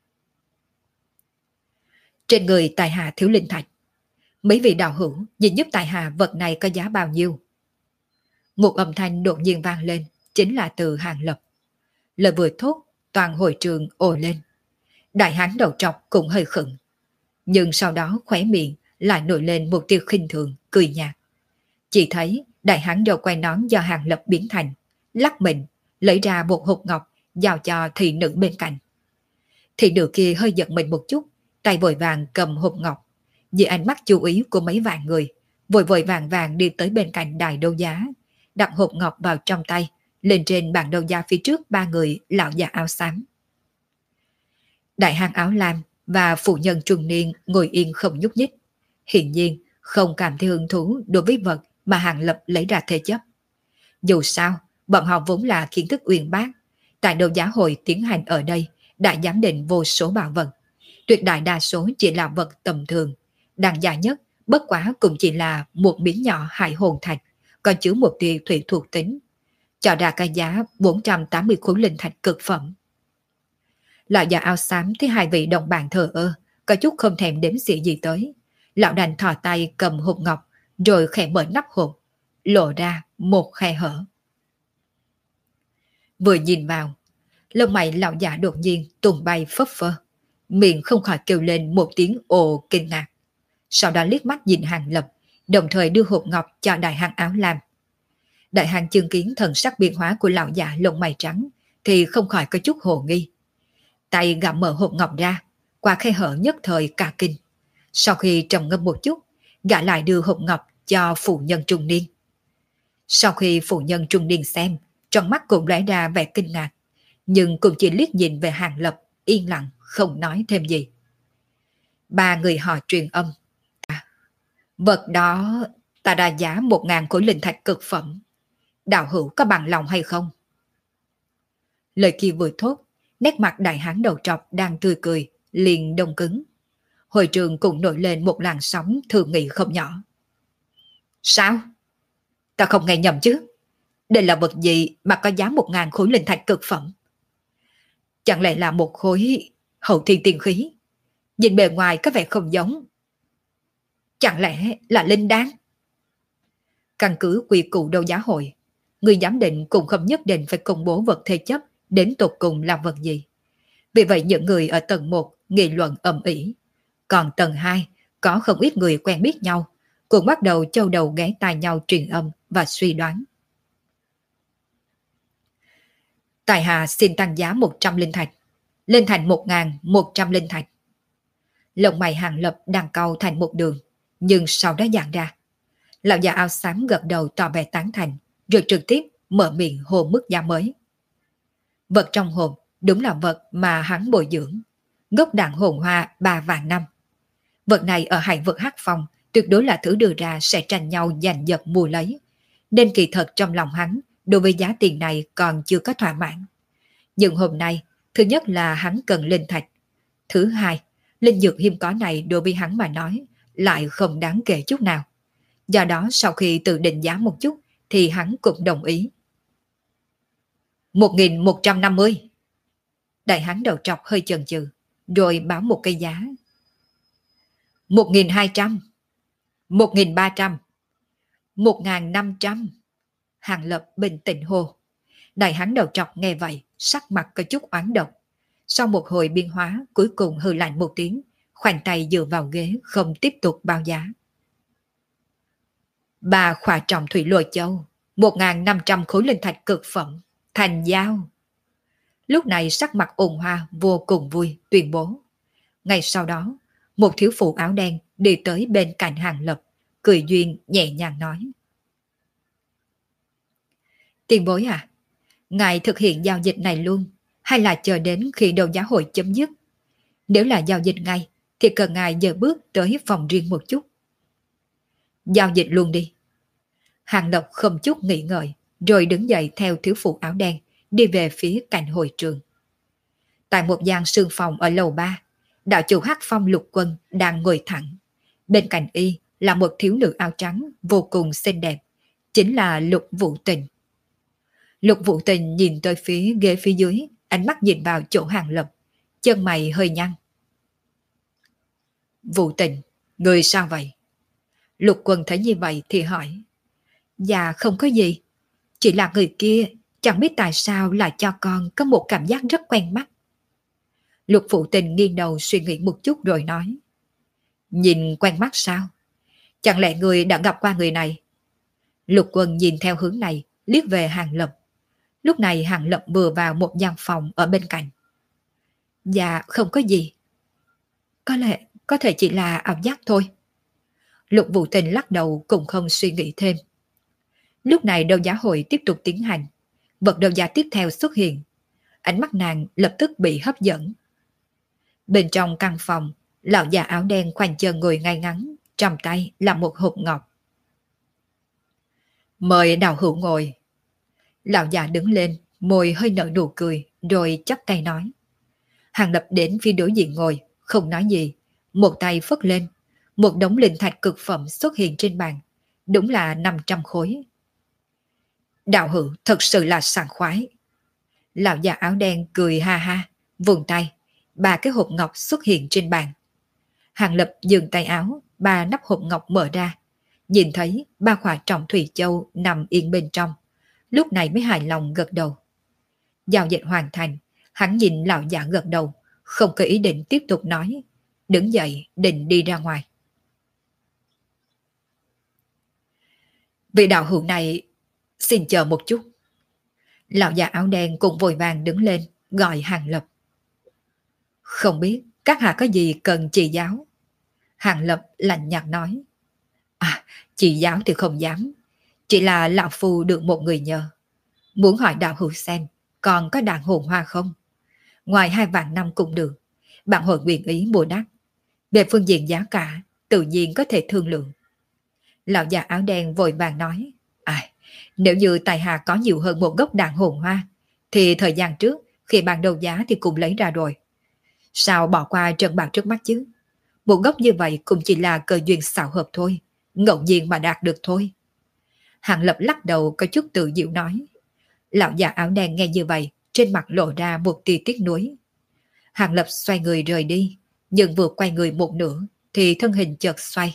Trên người tài hạ thiếu linh thạch, mấy vị đạo hữu nhìn giúp tài hạ vật này có giá bao nhiêu? Một âm thanh đột nhiên vang lên, chính là từ Hàng Lập. Lời vừa thốt, toàn hội trường ồ lên. Đại hán đầu trọc cũng hơi khựng, nhưng sau đó khóe miệng lại nổi lên một tia khinh thường, cười nhạt. Chỉ thấy đại hán đầu quay nón do Hàng Lập biến thành, lắc mình, lấy ra một hộp ngọc, giao cho thị nữ bên cạnh. Thị nữ kia hơi giật mình một chút, tay vội vàng cầm hộp ngọc, dưới ánh mắt chú ý của mấy vạn người, vội vội vàng vàng đi tới bên cạnh đài đấu giá, đặt hộp ngọc vào trong tay, lên trên bàn đấu giá phía trước ba người lão già áo xám. Đại hán áo lam và phụ nhân trung niên ngồi yên không nhúc nhích, hiển nhiên không cảm thấy hứng thú đối với vật mà Hàng Lập lấy ra thế chấp. Dù sao, bọn họ vốn là kiến thức uyên bác. Tại đấu giá hội tiến hành ở đây đã giám định vô số bảo vật. Tuyệt đại đa số chỉ là vật tầm thường. Đáng giá nhất bất quá cũng chỉ là một miếng nhỏ hải hồn thạch, có chứa một tia thủy thuộc tính. Cho ra cái giá bốn trăm tám mươi khối linh thạch cực phẩm. Lão già áo xám thấy hai vị đồng bạn thờ ơ, có chút không thèm đếm xỉa gì tới. Lão đành thò tay cầm hộp ngọc, rồi khẽ mở nắp hộp, lộ ra một khe hở. Vừa nhìn vào, lông mày lão già đột nhiên tung bay phấp phơ, miệng không khỏi kêu lên một tiếng ồ kinh ngạc. Sau đó liếc mắt nhìn Hàng Lập, đồng thời đưa hộp ngọc cho đại hán áo lam. Đại hán chứng kiến thần sắc biến hóa của lão già lông mày trắng thì không khỏi có chút hồ nghi. Tay gặm mở hộp ngọc ra, qua khe hở nhất thời cả kinh. Sau khi trầm ngâm một chút, gã lại đưa hộp ngọc cho phụ nhân trung niên. Sau khi phụ nhân trung niên xem, trong mắt cũng lóe ra vẻ kinh ngạc, nhưng cũng chỉ liếc nhìn về Hàng Lập, yên lặng không nói thêm gì. Ba người họ truyền âm. À, vật đó ta đã giá một ngàn khối linh thạch cực phẩm. Đạo hữu có bằng lòng hay không? Lời kia vừa thốt, nét mặt đại hán đầu trọc đang tươi cười, liền đông cứng. Hội trường cũng nổi lên một làn sóng thường nghị không nhỏ. Sao? Ta không nghe nhầm chứ? Đây là vật gì mà có giá một ngàn khối linh thạch cực phẩm? Chẳng lẽ là một khối hậu thiên tiên khí? Nhìn bề ngoài có vẻ không giống. Chẳng lẽ là linh đan? Căn cứ quy củ đấu giá hội, người giám định cũng không nhất định phải công bố vật thế chấp đến tột cùng là vật gì. Vì vậy những người ở tầng một nghị luận ầm ĩ, còn tầng hai có không ít người quen biết nhau, cũng bắt đầu châu đầu ghé tai nhau truyền âm và suy đoán. Tài hạ xin tăng giá một trăm linh thạch, lên thành một nghìn một trăm linh thạch. Lông mày Hàng Lập đang cau thành một đường, nhưng sau đó giãn ra. Lão già áo xám gật đầu tỏ vẻ tán thành, rồi trực tiếp mở miệng hô mức giá mới. Vật trong hộp đúng là vật mà hắn bồi dưỡng, gốc đạn hồn hoa ba vạn năm. Vật này ở hải vực Hắc Phong tuyệt đối là thứ đưa ra sẽ tranh nhau giành giật mua lấy, nên kỳ thật trong lòng hắn đối với giá tiền này còn chưa có thỏa mãn. Nhưng hôm nay, thứ nhất là hắn cần linh thạch, thứ hai, linh dược hiếm có này đối với hắn mà nói lại không đáng kể chút nào. Do đó sau khi tự định giá một chút thì hắn cũng đồng ý. một nghìn một trăm năm mươi. Đại hán đầu trọc hơi chần chừ, rồi báo một cây giá. một nghìn hai trăm. một nghìn ba trăm. một nghìn năm trăm. Hàng Lập bình tĩnh hô. Đại hán đầu trọc nghe vậy, sắc mặt có chút oán độc. Sau một hồi biên hóa, cuối cùng hừ lạnh một tiếng, khoanh tay dựa vào ghế, không tiếp tục báo giá. Bà khỏa trọng thủy lôi châu, một nghìn năm trăm khối linh thạch cực phẩm, thành giao. Lúc này sắc mặt ôn hoa vô cùng vui, tuyên bố. Ngay sau đó, một thiếu phụ áo đen đi tới bên cạnh Hàng Lập, cười duyên nhẹ nhàng nói. Tiền bối à, ngài thực hiện giao dịch này luôn, hay là chờ đến khi đấu giá hội chấm dứt? Nếu là giao dịch ngay, thì cần ngài dời bước tới phòng riêng một chút. Giao dịch luôn đi. Hàng Lập không chút nghĩ ngợi, rồi đứng dậy theo thiếu phụ áo đen, đi về phía cạnh hội trường. Tại một gian sương phòng ở lầu ba, đạo chủ Hắc Phong Lục Quân đang ngồi thẳng. Bên cạnh y là một thiếu nữ áo trắng vô cùng xinh đẹp, chính là Lục Vũ Tình. Lục Vũ Tình nhìn tới phía ghế phía dưới, ánh mắt nhìn vào chỗ Hàng Lập, chân mày hơi nhăn. Vũ Tình, người sao vậy? Lục Quân thấy như vậy thì hỏi. Dạ không có gì, chỉ là người kia chẳng biết tại sao lại cho con có một cảm giác rất quen mắt. Lục Vũ Tình nghiêng đầu suy nghĩ một chút rồi nói. Nhìn quen mắt sao? Chẳng lẽ người đã gặp qua người này? Lục Quân nhìn theo hướng này, liếc về Hàng Lập. Lúc này Hàng Lập vừa vào một gian phòng ở bên cạnh. Dạ không có gì. Có lẽ có thể chỉ là ảo giác thôi. Lục Vũ Tình lắc đầu cũng không suy nghĩ thêm. Lúc này đấu giá hội tiếp tục tiến hành. Vật đấu giá tiếp theo xuất hiện. Ánh mắt nàng lập tức bị hấp dẫn. Bên trong căn phòng, lão già áo đen khoanh chân ngồi ngay ngắn, trong tay là một hộp ngọc. Mời đạo hữu ngồi. Lão già đứng lên, môi hơi nở nụ cười, rồi chắp tay nói. Hàng Lập đến phía đối diện ngồi, không nói gì. Một tay phất lên, một đống linh thạch cực phẩm xuất hiện trên bàn. Đúng là năm trăm khối. Đạo hữu thật sự là sảng khoái. Lão già áo đen cười ha ha, vùng tay, ba cái hộp ngọc xuất hiện trên bàn. Hàng Lập dừng tay áo, ba nắp hộp ngọc mở ra. Nhìn thấy ba khỏa trọng thủy châu nằm yên bên trong. Lúc này mới hài lòng gật đầu. Giao dịch hoàn thành, hắn nhìn lão già gật đầu, không có ý định tiếp tục nói. Đứng dậy định đi ra ngoài. Vị đạo hữu này, xin chờ một chút. Lão già áo đen cũng vội vàng đứng lên, gọi Hàng Lập. Không biết các hạ có gì cần chỉ giáo? Hàng Lập lạnh nhạt nói. À, chỉ giáo thì không dám. Chỉ là lão phu được một người nhờ. Muốn hỏi đạo hữu xem, còn có đàn hồn hoa không? Ngoài hai vạn năm cũng được. Bạn hội nguyện ý mua đắt. Về phương diện giá cả, tự nhiên có thể thương lượng. Lão già áo đen vội vàng nói. À, nếu như tài hạ có nhiều hơn một gốc đàn hồn hoa, thì thời gian trước, khi ban đầu giá thì cũng lấy ra rồi. Sao bỏ qua trận bạc trước mắt chứ? Một gốc như vậy cũng chỉ là cơ duyên xảo hợp thôi, ngẫu nhiên mà đạt được thôi. Hàng Lập lắc đầu có chút tự diệu nói. Lão già áo đen nghe như vậy, trên mặt lộ ra một tia tiếc nuối. Hàng Lập xoay người rời đi, nhưng vừa quay người một nửa thì thân hình chợt xoay.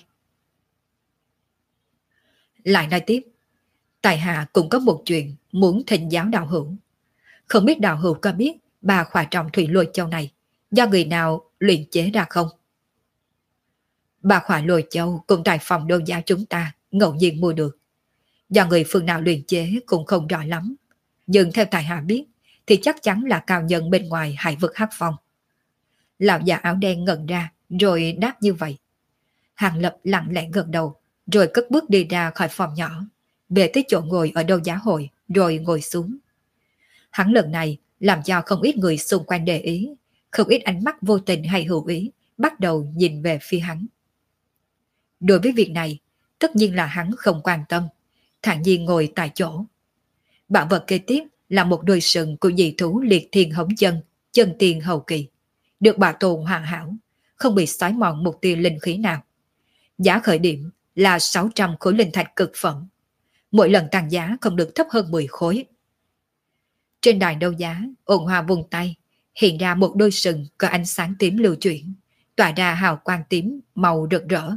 Lại nói tiếp, tại hạ cũng có một chuyện muốn thỉnh giáo đạo hữu. Không biết đạo hữu có biết ba khỏa trọng thủy lôi châu này do người nào luyện chế ra không? Ba khỏa lôi châu cũng tại phòng đấu giá chúng ta ngẫu nhiên mua được. Do người phương nào luyện chế cũng không rõ lắm. Nhưng theo tại hạ biết thì chắc chắn là cao nhân bên ngoài hải vực Hắc Phong. Lão già áo đen ngẩn ra rồi đáp như vậy. Hàng Lập lặng lẽ gật đầu rồi cất bước đi ra khỏi phòng nhỏ, về tới chỗ ngồi ở đấu giá hội rồi ngồi xuống. Hắn lần này làm cho không ít người xung quanh để ý, không ít ánh mắt vô tình hay hữu ý bắt đầu nhìn về phía hắn. Đối với việc này, tất nhiên là hắn không quan tâm, thản nhiên ngồi tại chỗ. Bảo vật kế tiếp là một đôi sừng của dị thú liệt thiên hống chân, chân tiền hậu kỳ, được bảo tồn hoàn hảo, không bị xói mòn một tia linh khí nào. Giá khởi điểm là sáu trăm khối linh thạch cực phẩm. Mỗi lần tăng giá không được thấp hơn mười khối. Trên đài đấu giá, Ôn Hòa vùng tay, hiện ra một đôi sừng có ánh sáng tím lưu chuyển, tỏa ra hào quang tím màu rực rỡ.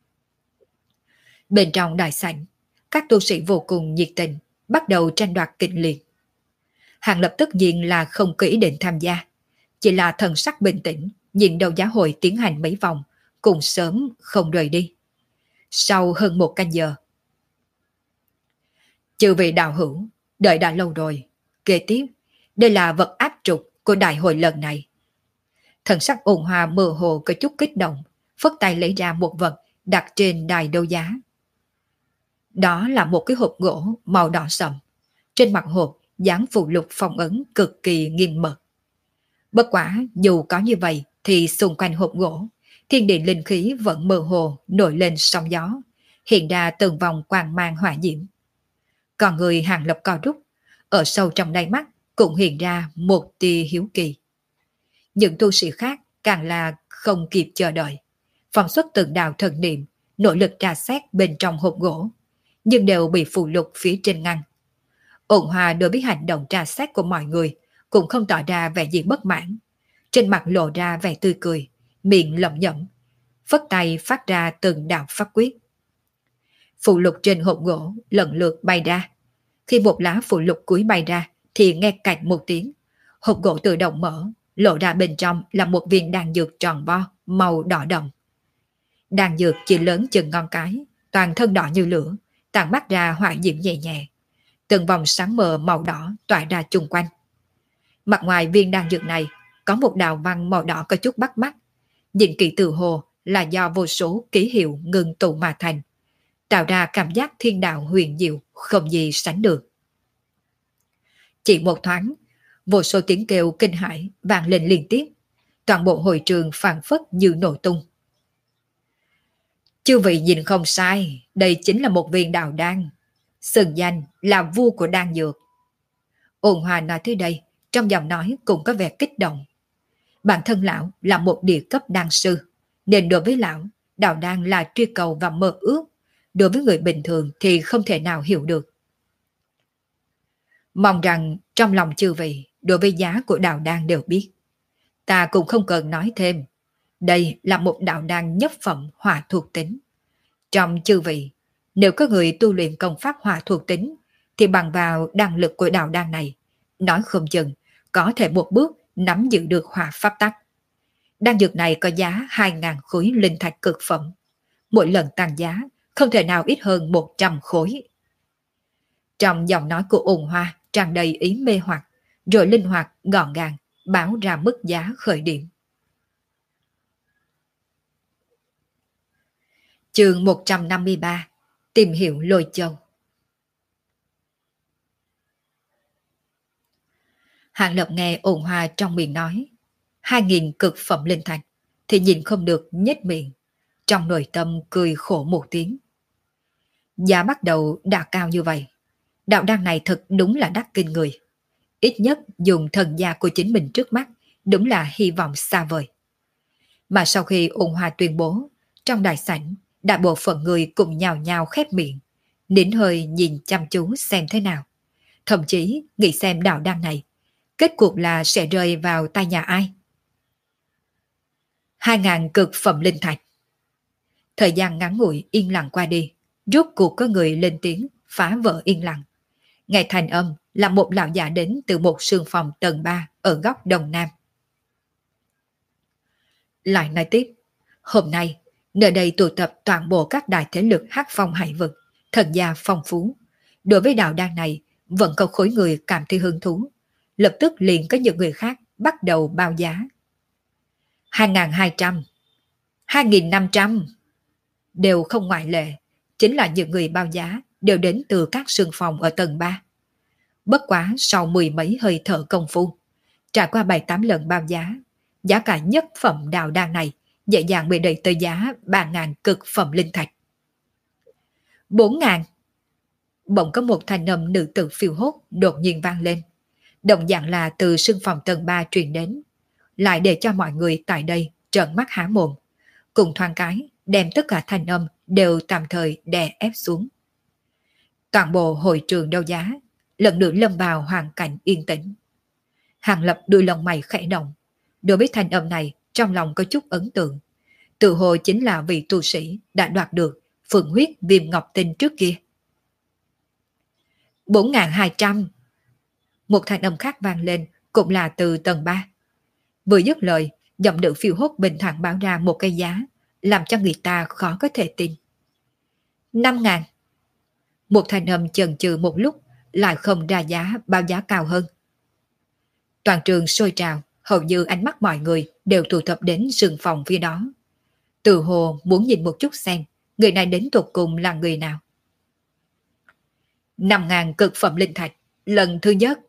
Bên trong đại sảnh, các tu sĩ vô cùng nhiệt tình, bắt đầu tranh đoạt kịch liệt. Hàng Lập tất nhiên là không có ý định tham gia, chỉ là thần sắc bình tĩnh, nhìn đấu giá hội tiến hành mấy vòng, cùng sớm không rời đi. Sau hơn một canh giờ, chư vị đạo hữu, đợi đã lâu rồi. Kế tiếp, đây là vật áp trục của đại hội lần này. Thần sắc Ôn Hòa mơ hồ có chút kích động, phất tay lấy ra một vật đặt trên đài đấu giá. Đó là một cái hộp gỗ màu đỏ sậm. Trên mặt hộp dán phụ lục phong ấn cực kỳ nghiêm mật. Bất quả dù có như vậy thì xung quanh hộp gỗ, thiên địa linh khí vẫn mơ hồ nổi lên sóng gió, hiện ra từng vòng quang mang hỏa diễm. Còn người Hàng Lập co rút, ở sâu trong đáy mắt cũng hiện ra một tia hiếu kỳ. Những tu sĩ khác càng là không kịp chờ đợi, phóng xuất từng đạo thần niệm, nội lực tra xét bên trong hộp gỗ, nhưng đều bị phụ lục phía trên ngăn. Ôn Hòa đối với hành động tra xét của mọi người cũng không tỏ ra vẻ gì bất mãn, trên mặt lộ ra vẻ tươi cười, miệng lẩm nhẩm, phất tay phát ra từng đạo pháp quyết. Phụ lục trên hộp gỗ lần lượt bay ra. Khi một lá phụ lục cuối bay ra thì nghe cạch một tiếng, hộp gỗ tự động mở, lộ ra bên trong là một viên đan dược tròn vo màu đỏ đậm. Đan dược chỉ lớn chừng ngón cái, toàn thân đỏ như lửa, tàn mắt ra hỏa diễm nhẹ nhẹ, từng vòng sáng mờ màu đỏ tỏa ra chung quanh. Mặt ngoài viên đan dược này có một đạo văn màu đỏ có chút bắt mắt, nhìn kỹ từ hồ là do vô số ký hiệu ngừng tụ mà thành, tạo ra cảm giác thiên đạo huyền diệu không gì sánh được. Chỉ một thoáng, vô số tiếng kêu kinh hãi vang lên liên tiếp, toàn bộ hội trường phảng phất như nổ tung. Chư vị nhìn không sai, đây chính là một viên đạo đan. Xưng danh là vua của đan dược. Ôn Hòa nói tới đây, trong giọng nói cũng có vẻ kích động. Bản thân lão là một địa cấp đan sư, nên đối với lão, đạo đan là truy cầu và mơ ước. Đối với người bình thường thì không thể nào hiểu được. Mong rằng trong lòng chư vị, đối với giá của đạo đan đều biết. Ta cũng không cần nói thêm. Đây là một đạo đan nhất phẩm hỏa thuộc tính. Trong chư vị, nếu có người tu luyện công pháp hỏa thuộc tính, thì bằng vào đan lực của đạo đan này, nói không chừng, có thể một bước nắm giữ được hỏa pháp tắc. Đan dược này có giá hai nghìn khối linh thạch cực phẩm. Mỗi lần tăng giá, không thể nào ít hơn một trăm khối. Trong giọng nói của Ôn Hoa tràn đầy ý mê hoặc, rồi linh hoạt gọn gàng báo ra mức giá khởi điểm. Chương một trăm năm mươi ba. Tìm hiểu Lôi Châu. Hạng Lập nghe Ôn Hoa trong miệng nói hai nghìn cực phẩm linh thạch thì nhìn không được nhếch miệng, trong nội tâm cười khổ một tiếng. Giá bắt đầu đã cao như vậy, đạo đan này thật đúng là đắt kinh người. Ít nhất dùng thần gia của chính mình trước mắt, đúng là hy vọng xa vời. Mà sau khi Ôn Hoa tuyên bố, trong đại sảnh, đại bộ phận người cùng nhào nhào khép miệng, nín hơi nhìn chăm chú xem thế nào. Thậm chí nghĩ xem đạo đan này, kết cuộc là sẽ rơi vào tay nhà ai. Hai ngàn cực phẩm linh thạch. Thời gian ngắn ngủi yên lặng qua đi, rốt cuộc có người lên tiếng phá vỡ yên lặng. Nghe thành âm là một lão già đến từ một sương phòng tầng ba ở góc đông nam. Lại nói tiếp, hôm nay, nơi đây tụ tập toàn bộ các đại thế lực hắc phong hải vực, thần gia phong phú. Đối với đạo đan này, vẫn có khối người cảm thấy hứng thú. Lập tức liền có những người khác bắt đầu bao giá. hai nghìn hai trăm, hai nghìn năm trăm, đều không ngoại lệ, chính là những người bao giá đều đến từ các sương phòng ở tầng ba. Bất quá sau mười mấy hơi thở công phu, trải qua bảy tám lần bao giá, giá cả nhất phẩm đạo đan này dễ dàng bị đẩy tới giá ba nghìn cực phẩm linh thạch. bốn nghìn. Bỗng có một thanh âm nữ tử phiêu hốt đột nhiên vang lên. Đồng dạng là từ sương phòng tầng ba truyền đến, lại để cho mọi người tại đây trợn mắt há mồm. Cùng thoáng cái, đem tất cả thanh âm đều tạm thời đè ép xuống. Toàn bộ hội trường đấu giá lần nữa lâm vào hoàn cảnh yên tĩnh. Hàng Lập đuôi lông mày khẽ động. Đối với thanh âm này, trong lòng có chút ấn tượng. Tự hồ chính là vị tu sĩ đã đoạt được phượng huyết viêm ngọc tinh trước kia. bốn nghìn hai trăm. Một thanh âm khác vang lên, cũng là từ tầng ba. Vừa dứt lời, giọng nữ phiêu hốt bình thản báo ra một cái giá, làm cho người ta khó có thể tin. năm nghìn. Một thanh âm chần chừ một lúc, lại không ra giá bao giá cao hơn. Toàn trường sôi trào, hầu như ánh mắt mọi người đều tụ tập đến rừng phòng phía đó. Từ hồ muốn nhìn một chút xem, người này đến tột cùng là người nào. năm nghìn cực phẩm linh thạch, lần thứ nhất.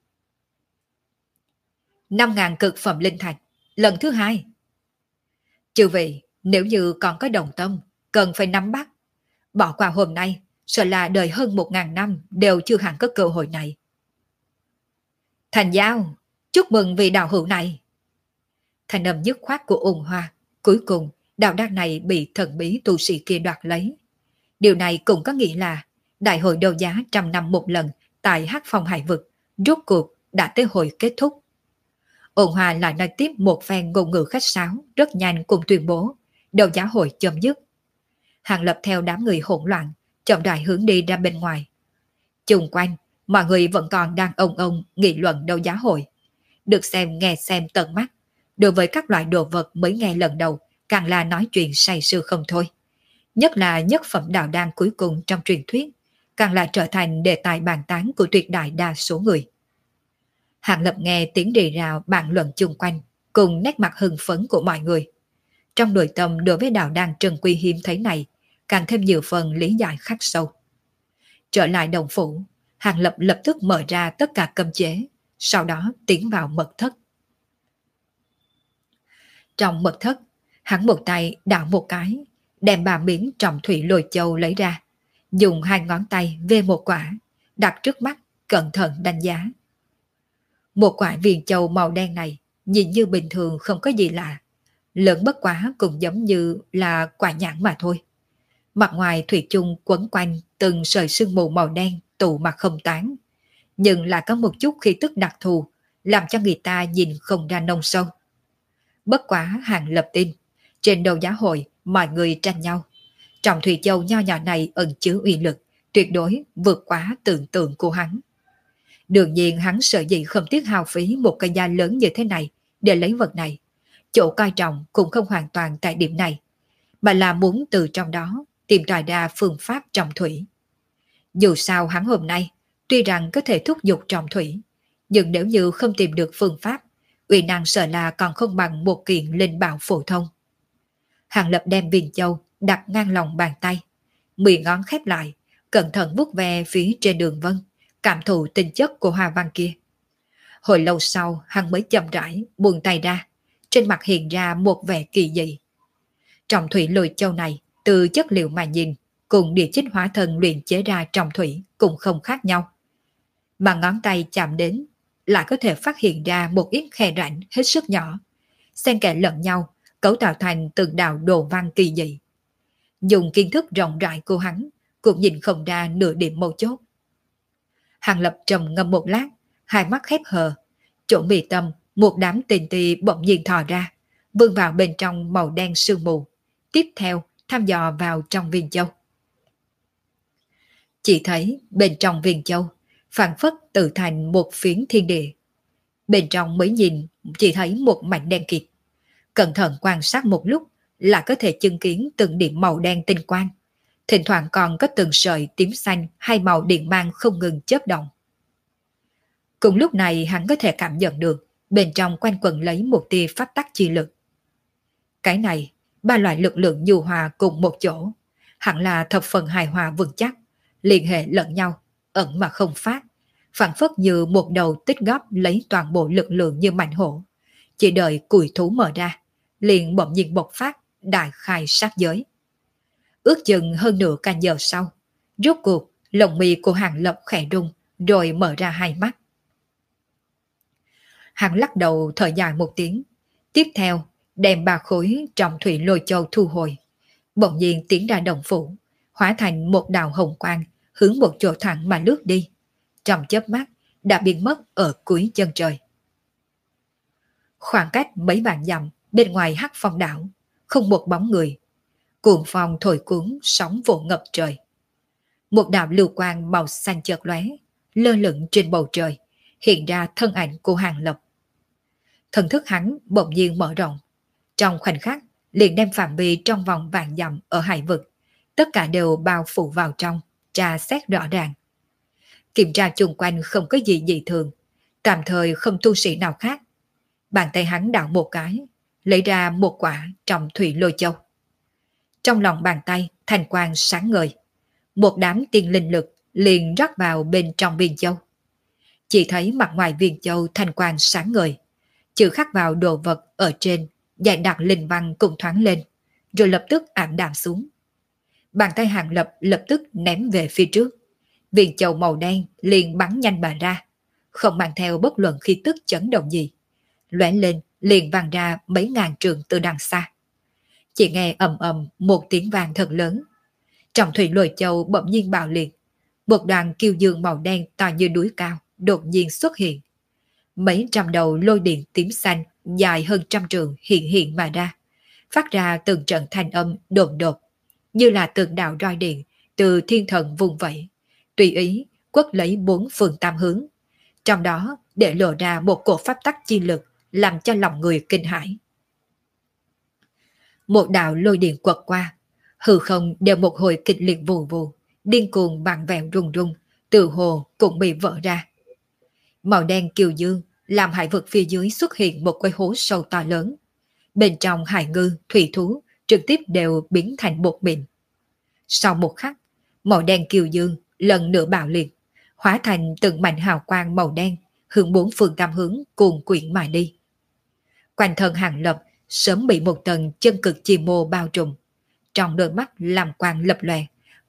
năm nghìn cực phẩm linh thạch, lần thứ hai. Chư vị, nếu như còn có đồng tâm, cần phải nắm bắt. Bỏ qua hôm nay, sợ là đời hơn một ngàn năm đều chưa hẳn có cơ hội này. Thành Giao, chúc mừng vì đạo hữu này. Thành âm dứt khoát của Ôn Hoa, cuối cùng đạo đan này bị thần bí tu sĩ kia đoạt lấy. Điều này cũng có nghĩa là đại hội đấu giá trăm năm một lần tại Hắc Phong Hải Vực rốt cuộc đã tới hồi kết thúc. Ôn Hoa lại nói tiếp một phen ngôn ngữ khách sáo rất nhanh cùng tuyên bố đấu giá hội chấm dứt. Hàng Lập theo đám người hỗn loạn chậm rãi hướng đi ra bên ngoài. Chung quanh mọi người vẫn còn đang ông ông nghị luận đấu giá hội, được xem nghe xem tận mắt. Đối với các loại đồ vật mới nghe lần đầu càng là nói chuyện say sưa không thôi. Nhất là nhất phẩm đạo đan cuối cùng trong truyền thuyết càng là trở thành đề tài bàn tán của tuyệt đại đa số người. Hàng Lập nghe tiếng rì rào bàn luận chung quanh cùng nét mặt hưng phấn của mọi người. Trong nội tâm đối với đạo đan trân quý hiếm thấy này càng thêm nhiều phần lý giải khắc sâu. Trở lại đồng phủ, Hàng Lập lập tức mở ra tất cả cấm chế, sau đó tiến vào mật thất. Trong mật thất, hắn một tay đảo một cái, đem ba miếng trọng thủy lôi châu lấy ra, dùng hai ngón tay vê một quả, đặt trước mắt, cẩn thận đánh giá. Một quả viên châu màu đen này nhìn như bình thường không có gì lạ, lớn bất quá cũng giống như là quả nhãn mà thôi. Mặt ngoài thủy chung quấn quanh từng sợi sương mù màu đen tụ mà không tán, nhưng là có một chút khí tức đặc thù, làm cho người ta nhìn không ra nông sâu. Bất quá Hàng Lập tin, trên đầu giá hội mọi người tranh nhau, trong thủy châu nho nhỏ này ẩn chứa uy lực, tuyệt đối vượt quá tưởng tượng của hắn. Đương nhiên hắn sợ gì không tiếc hao phí một cây da lớn như thế này để lấy vật này. Chỗ coi trọng cũng không hoàn toàn tại điểm này, mà là muốn từ trong đó tìm tòi ra phương pháp trồng thủy. Dù sao hắn hôm nay tuy rằng có thể thúc giục trồng thủy, nhưng nếu như không tìm được phương pháp, uy năng sợ là còn không bằng một kiện linh bảo phổ thông. Hàng Lập đem viên châu đặt ngang lòng bàn tay, mười ngón khép lại, cẩn thận vuốt ve phía trên đường vân, cảm thụ tinh chất của hoa văn kia. Hồi lâu sau hắn mới chậm rãi buông tay ra, trên mặt hiện ra một vẻ kỳ dị. Trọng thủy lôi châu này từ chất liệu mà nhìn cùng địa chích hóa thân luyện chế ra trọng thủy cũng không khác nhau, mà ngón tay chạm đến lại có thể phát hiện ra một ít khe rãnh hết sức nhỏ, xen kẽ lẫn nhau, cấu tạo thành từng đạo đồ văn kỳ dị. Dùng kiến thức rộng rãi của hắn cũng nhìn không ra nửa điểm mấu chốt. Hàng Lập trầm ngâm một lát, hai mắt khép hờ, chỗ mi tâm một đám tiền tì bỗng nhiên thò ra, vươn vào bên trong màu đen sương mù, tiếp theo thăm dò vào trong viên châu. Chỉ thấy bên trong viên châu phảng phất tự thành một phiến thiên địa. Bên trong mới nhìn chỉ thấy một mảnh đen kịt. Cẩn thận quan sát một lúc là có thể chứng kiến từng điểm màu đen tinh quang, thỉnh thoảng còn có từng sợi tím xanh hay màu điện mang không ngừng chớp động. Cùng lúc này hắn có thể cảm nhận được bên trong quanh quẩn lấy một tia pháp tắc chi lực. Cái này, ba loại lực lượng nhu hòa cùng một chỗ, hẳn là thập phần hài hòa vững chắc, liên hệ lẫn nhau, ẩn mà không phát, phản phất như một đầu tích góp lấy toàn bộ lực lượng như mảnh hổ, chỉ đợi cùi thú mở ra, liền bỗng nhiên bộc phát, đại khai sát giới. Ước chừng hơn nửa canh giờ sau, rốt cuộc lồng mi của Hàng Lập khẽ rung, rồi mở ra hai mắt. Hắn lắc đầu thở dài một tiếng, tiếp theo đem ba khối trọng thủy lôi châu thu hồi, bỗng nhiên tiến ra đồng phủ, hóa thành một đạo hồng quang hướng một chỗ thẳng mà lướt đi, trong chớp mắt đã biến mất ở cuối chân trời. Khoảng cách mấy vạn dặm bên ngoài Hắc Phong đảo, không một bóng người. Cuồng phong thổi cuốn, sóng vỗ ngập trời. Một đạo lưu quang màu xanh chợt lóe, lơ lửng trên bầu trời, hiện ra thân ảnh của Hàng Lập. Thần thức hắn bỗng nhiên mở rộng, trong khoảnh khắc liền đem phạm vi trong vòng vạn dặm ở hải vực, tất cả đều bao phủ vào trong, tra xét rõ ràng. Kiểm tra chung quanh không có gì dị thường, tạm thời không tu sĩ nào khác. Bàn tay hắn đảo một cái, lấy ra một quả trọng thủy lôi châu. Trong lòng bàn tay thanh quang sáng ngời, một đám tiên linh lực liền rót vào bên trong viên châu. Chỉ thấy mặt ngoài viên châu thanh quang sáng ngời, chữ khắc vào đồ vật ở trên, dạy đặc linh văn cùng thoáng lên, rồi lập tức ảm đạm xuống. Bàn tay Hàng Lập lập tức ném về phía trước, viên châu màu đen liền bắn nhanh bà ra, không mang theo bất luận khí tức chấn động gì, lóe lên liền vang ra mấy ngàn trường từ đằng xa. Chỉ nghe ầm ầm một tiếng vang thật lớn, trọng thủy lôi châu bỗng nhiên bạo liệt, một đoàn kiêu dương màu đen to như núi cao đột nhiên xuất hiện. Mấy trăm đầu lôi điện tím xanh dài hơn trăm trường hiện hiện mà ra, phát ra từng trận thanh âm đột đột, như là từng đạo roi điện từ thiên thần vùng vẫy, tùy ý quất lấy bốn phương tam hướng, trong đó để lộ ra một cổ pháp tắc chi lực làm cho lòng người kinh hãi. Một đạo lôi điện quật qua, hư không đều một hồi kịch liệt vù vù, điên cuồng vặn vẹo rung rung, từ hồ cũng bị vỡ ra. Màu đen kiều dương làm hải vực phía dưới xuất hiện một cái hố sâu to lớn. Bên trong hải ngư, thủy thú trực tiếp đều biến thành bột mịn. Sau một khắc, màu đen kiều dương lần nữa bạo liệt, hóa thành từng mảnh hào quang màu đen, hướng bốn phương tam hướng cuồn quyển mà đi. Quanh thân Hàng Lập sớm bị một tầng chân cực chi mô bao trùm, trong đôi mắt làm quang lập lòe,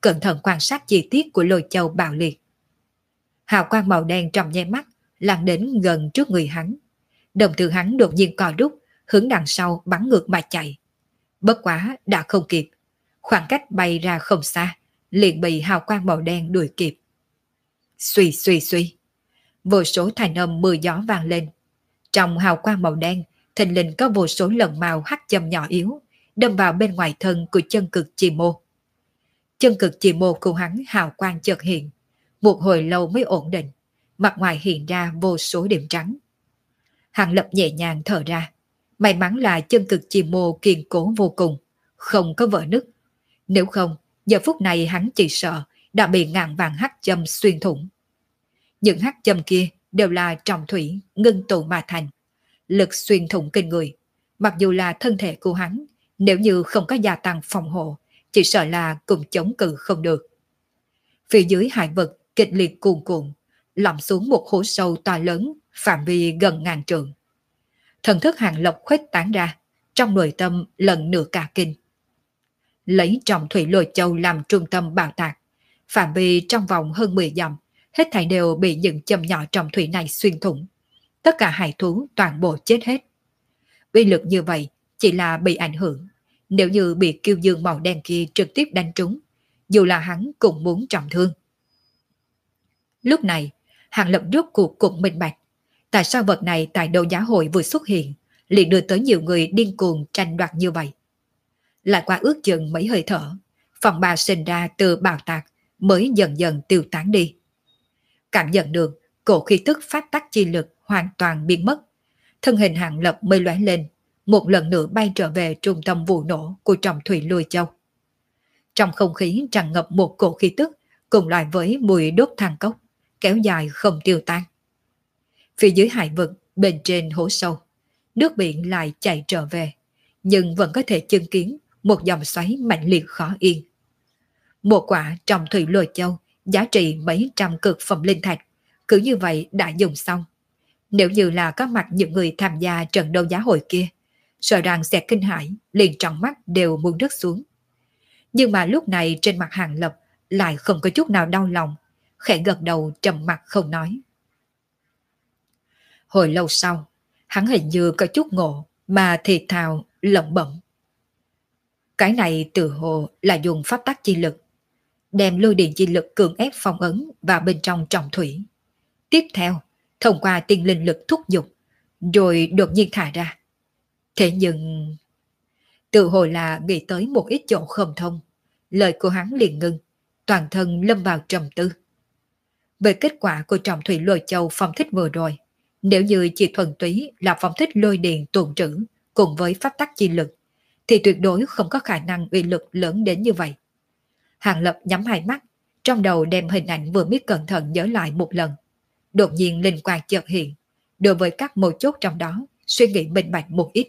cẩn thận quan sát chi tiết của lôi châu bạo liệt. Hào quang màu đen trong nháy mắt lan đến gần trước người hắn. Đồng tử hắn đột nhiên co rút, hướng đằng sau bắn ngược mà chạy. Bất quá đã không kịp, khoảng cách bay ra không xa, liền bị hào quang màu đen đuổi kịp. Suy suy suy, vô số thanh âm mưa gió vang lên. Trong hào quang màu đen, thình lình có vô số lần màu hắc châm nhỏ yếu, đâm vào bên ngoài thân của chân cực chi mô. Chân cực chi mô của hắn hào quang chợt hiện, một hồi lâu mới ổn định, mặt ngoài hiện ra vô số điểm trắng. Hàng Lập nhẹ nhàng thở ra, may mắn là chân cực chi mô kiên cố vô cùng, không có vỡ nứt. Nếu không, giờ phút này hắn chỉ sợ đã bị ngàn vàng hắc châm xuyên thủng. Những hắc châm kia đều là trọng thủy ngưng tụ mà thành, lực xuyên thủng kinh người. Mặc dù là thân thể của hắn, nếu như không có gia tăng phòng hộ, chỉ sợ là cùng chống cự không được. Phía dưới hải vực kịch liệt cuồn cuộn, lặn xuống một hố sâu to lớn, phạm vi gần ngàn trượng. Thần thức Hàng Lập khuếch tán ra, trong nội tâm lần nửa cả kinh. Lấy trọng thủy lôi châu làm trung tâm bảo tạc, phạm vi trong vòng hơn mười dặm, hết thảy đều bị những châm nhỏ trọng thủy này xuyên thủng. Tất cả hải thú toàn bộ chết hết. Uy lực như vậy chỉ là bị ảnh hưởng. Nếu như bị kiêu dương màu đen kia trực tiếp đánh trúng, dù là hắn cũng muốn trọng thương. Lúc này, Hàng Lập rốt cuộc cũng minh bạch. Tại sao vật này tại đấu giá hội vừa xuất hiện, liền đưa tới nhiều người điên cuồng tranh đoạt như vậy? Lại qua ước chừng mấy hơi thở, phòng bà sinh ra từ bảo tạc mới dần dần tiêu tán đi. Cảm nhận được cổ khí tức phát tắc chi lực hoàn toàn biến mất, thân hình Hàng Lập mới lóe lên, một lần nữa bay trở về trung tâm vụ nổ của trọng thủy lôi châu. Trong không khí tràn ngập một cổ khí tức cùng loại với mùi đốt than cốc, kéo dài không tiêu tan. Phía dưới hải vực, bên trên hố sâu, nước biển lại chảy trở về, nhưng vẫn có thể chứng kiến một dòng xoáy mạnh liệt khó yên. Một quả trọng thủy lôi châu giá trị mấy trăm cực phẩm linh thạch, cứ như vậy đã dùng xong. Nếu như là có mặt những người tham gia trận đấu giá hội kia, sợ rằng sẽ kinh hãi, liền trong mắt đều muốn rớt xuống. Nhưng mà lúc này trên mặt Hàng Lập lại không có chút nào đau lòng, khẽ gật đầu trầm mặt không nói. Hồi lâu sau, hắn hình như có chút ngộ mà thì thào lẩm bẩm. Cái này từ hồ là dùng pháp tắc chi lực, đem lôi điện chi lực cường ép phong ấn vào bên trong trọng thủy. Tiếp theo, thông qua tiên linh lực thúc giục, rồi đột nhiên thả ra. Thế nhưng... Tự hồ là nghĩ tới một ít chỗ không thông, lời của hắn liền ngưng, toàn thân lâm vào trầm tư. Về kết quả của trọng thủy lôi châu phong thích vừa rồi, nếu như chỉ thuần túy là phong thích lôi điện tuồn trữ cùng với pháp tắc chi lực, thì tuyệt đối không có khả năng uy lực lớn đến như vậy. Hàng Lập nhắm hai mắt, trong đầu đem hình ảnh vừa biết cẩn thận nhớ lại một lần. Đột nhiên linh quang chợt hiện, đối với các mấu chốt trong đó, suy nghĩ minh bạch một ít.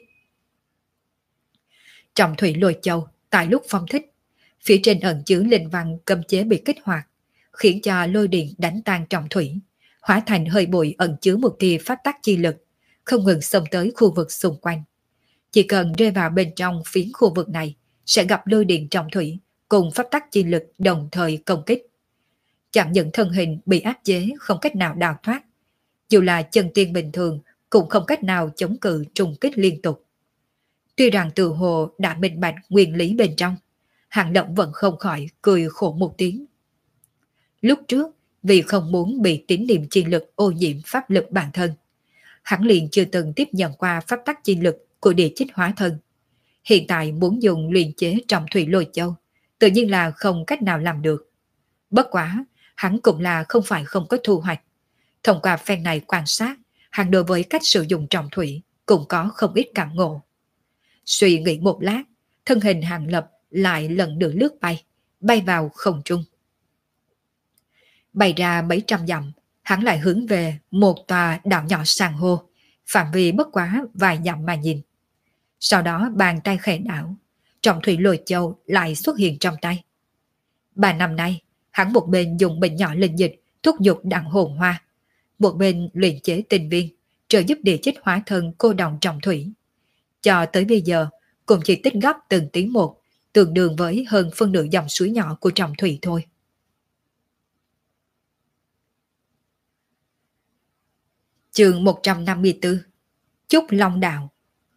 Trọng thủy lôi châu, tại lúc phong thích, phía trên ẩn chứa linh văn cấm chế bị kích hoạt, khiến cho lôi điện đánh tan trọng thủy, hóa thành hơi bụi ẩn chứa một tia pháp tắc chi lực, không ngừng xông tới khu vực xung quanh. Chỉ cần rơi vào bên trong phiến khu vực này, sẽ gặp lôi điện trọng thủy cùng pháp tắc chi lực đồng thời công kích. Chẳng những thân hình bị áp chế không cách nào đào thoát, dù là chân tiên bình thường cũng không cách nào chống cự trùng kích liên tục. Tuy rằng từ hồ đã minh bạch nguyên lý bên trong, Hàng Lập vẫn không khỏi cười khổ một tiếng. Lúc trước, vì không muốn bị tín niệm chi lực ô nhiễm pháp lực bản thân, hắn liền chưa từng tiếp nhận qua pháp tắc chi lực của địa chích hóa thân. Hiện tại muốn dùng luyện chế trọng thủy lôi châu, tự nhiên là không cách nào làm được. Bất quá, hắn cũng là không phải không có thu hoạch. Thông qua phen này quan sát, hắn đối với cách sử dụng trọng thủy cũng có không ít cảm ngộ. Suy nghĩ một lát, thân hình Hàng Lập lại lần nữa lướt bay, bay vào không trung. Bay ra mấy trăm dặm, hắn lại hướng về một tòa đảo nhỏ san hô, phạm vi bất quá vài dặm mà nhìn. Sau đó bàn tay khẽ đảo, trọng thủy lôi châu lại xuất hiện trong tay. Ba năm nay, hắn một bên dùng bình nhỏ linh dịch thúc giục đặng hồn hoa, một bên luyện chế tinh viên, trợ giúp địa chích hóa thân cô đồng trọng thủy. Cho tới bây giờ, cũng chỉ tích góp từng tí một, tương đương với hơn phân nửa dòng suối nhỏ của Trọng Thủy thôi. Chương một trăm năm mươi tư. Chúc Long Đạo.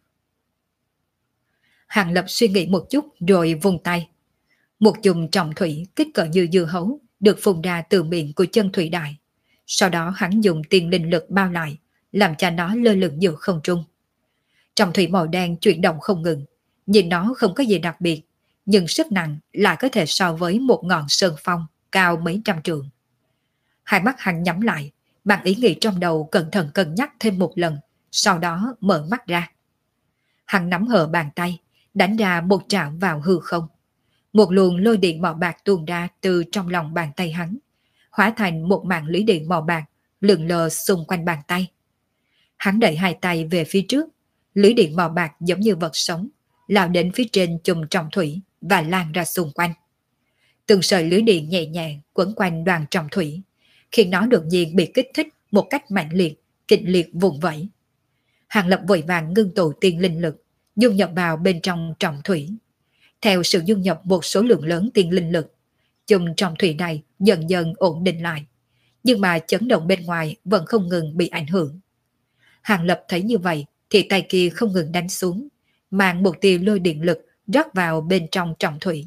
Hàng Lập suy nghĩ một chút rồi vùng tay. Một chùm trọng thủy kích cỡ như dưa hấu được phun ra từ miệng của chân thủy đại. Sau đó hắn dùng tiên linh lực bao lại, làm cho nó lơ lửng giữa không trung. Trọng thủy màu đen chuyển động không ngừng, nhìn nó không có gì đặc biệt, nhưng sức nặng lại có thể so với một ngọn sơn phong cao mấy trăm trượng. Hai mắt hắn nhắm lại, bằng ý nghĩ trong đầu cẩn thận cân nhắc thêm một lần, sau đó mở mắt ra. Hắn nắm hở bàn tay, đánh ra một trảo vào hư không. Một luồng lôi điện màu bạc tuôn ra từ trong lòng bàn tay hắn, hóa thành một mạng lưới điện màu bạc lượn lờ xung quanh bàn tay. Hắn đẩy hai tay về phía trước, lưới điện màu bạc giống như vật sống, lao đến phía trên chùm trọng thủy và lan ra xung quanh. Từng sợi lưới điện nhẹ nhàng quấn quanh đoàn trọng thủy, khiến nó đột nhiên bị kích thích một cách mạnh liệt, kịch liệt vùng vẫy. Hàng Lập vội vàng ngưng tụ tiên linh lực, dung nhập vào bên trong trọng thủy. Theo sự dung nhập một số lượng lớn tiên linh lực, chùm trọng thủy này dần dần ổn định lại, nhưng mà chấn động bên ngoài vẫn không ngừng bị ảnh hưởng. Hàng Lập thấy như vậy thì tay kia không ngừng đánh xuống, mang một tia lôi điện lực rót vào bên trong trọng thủy.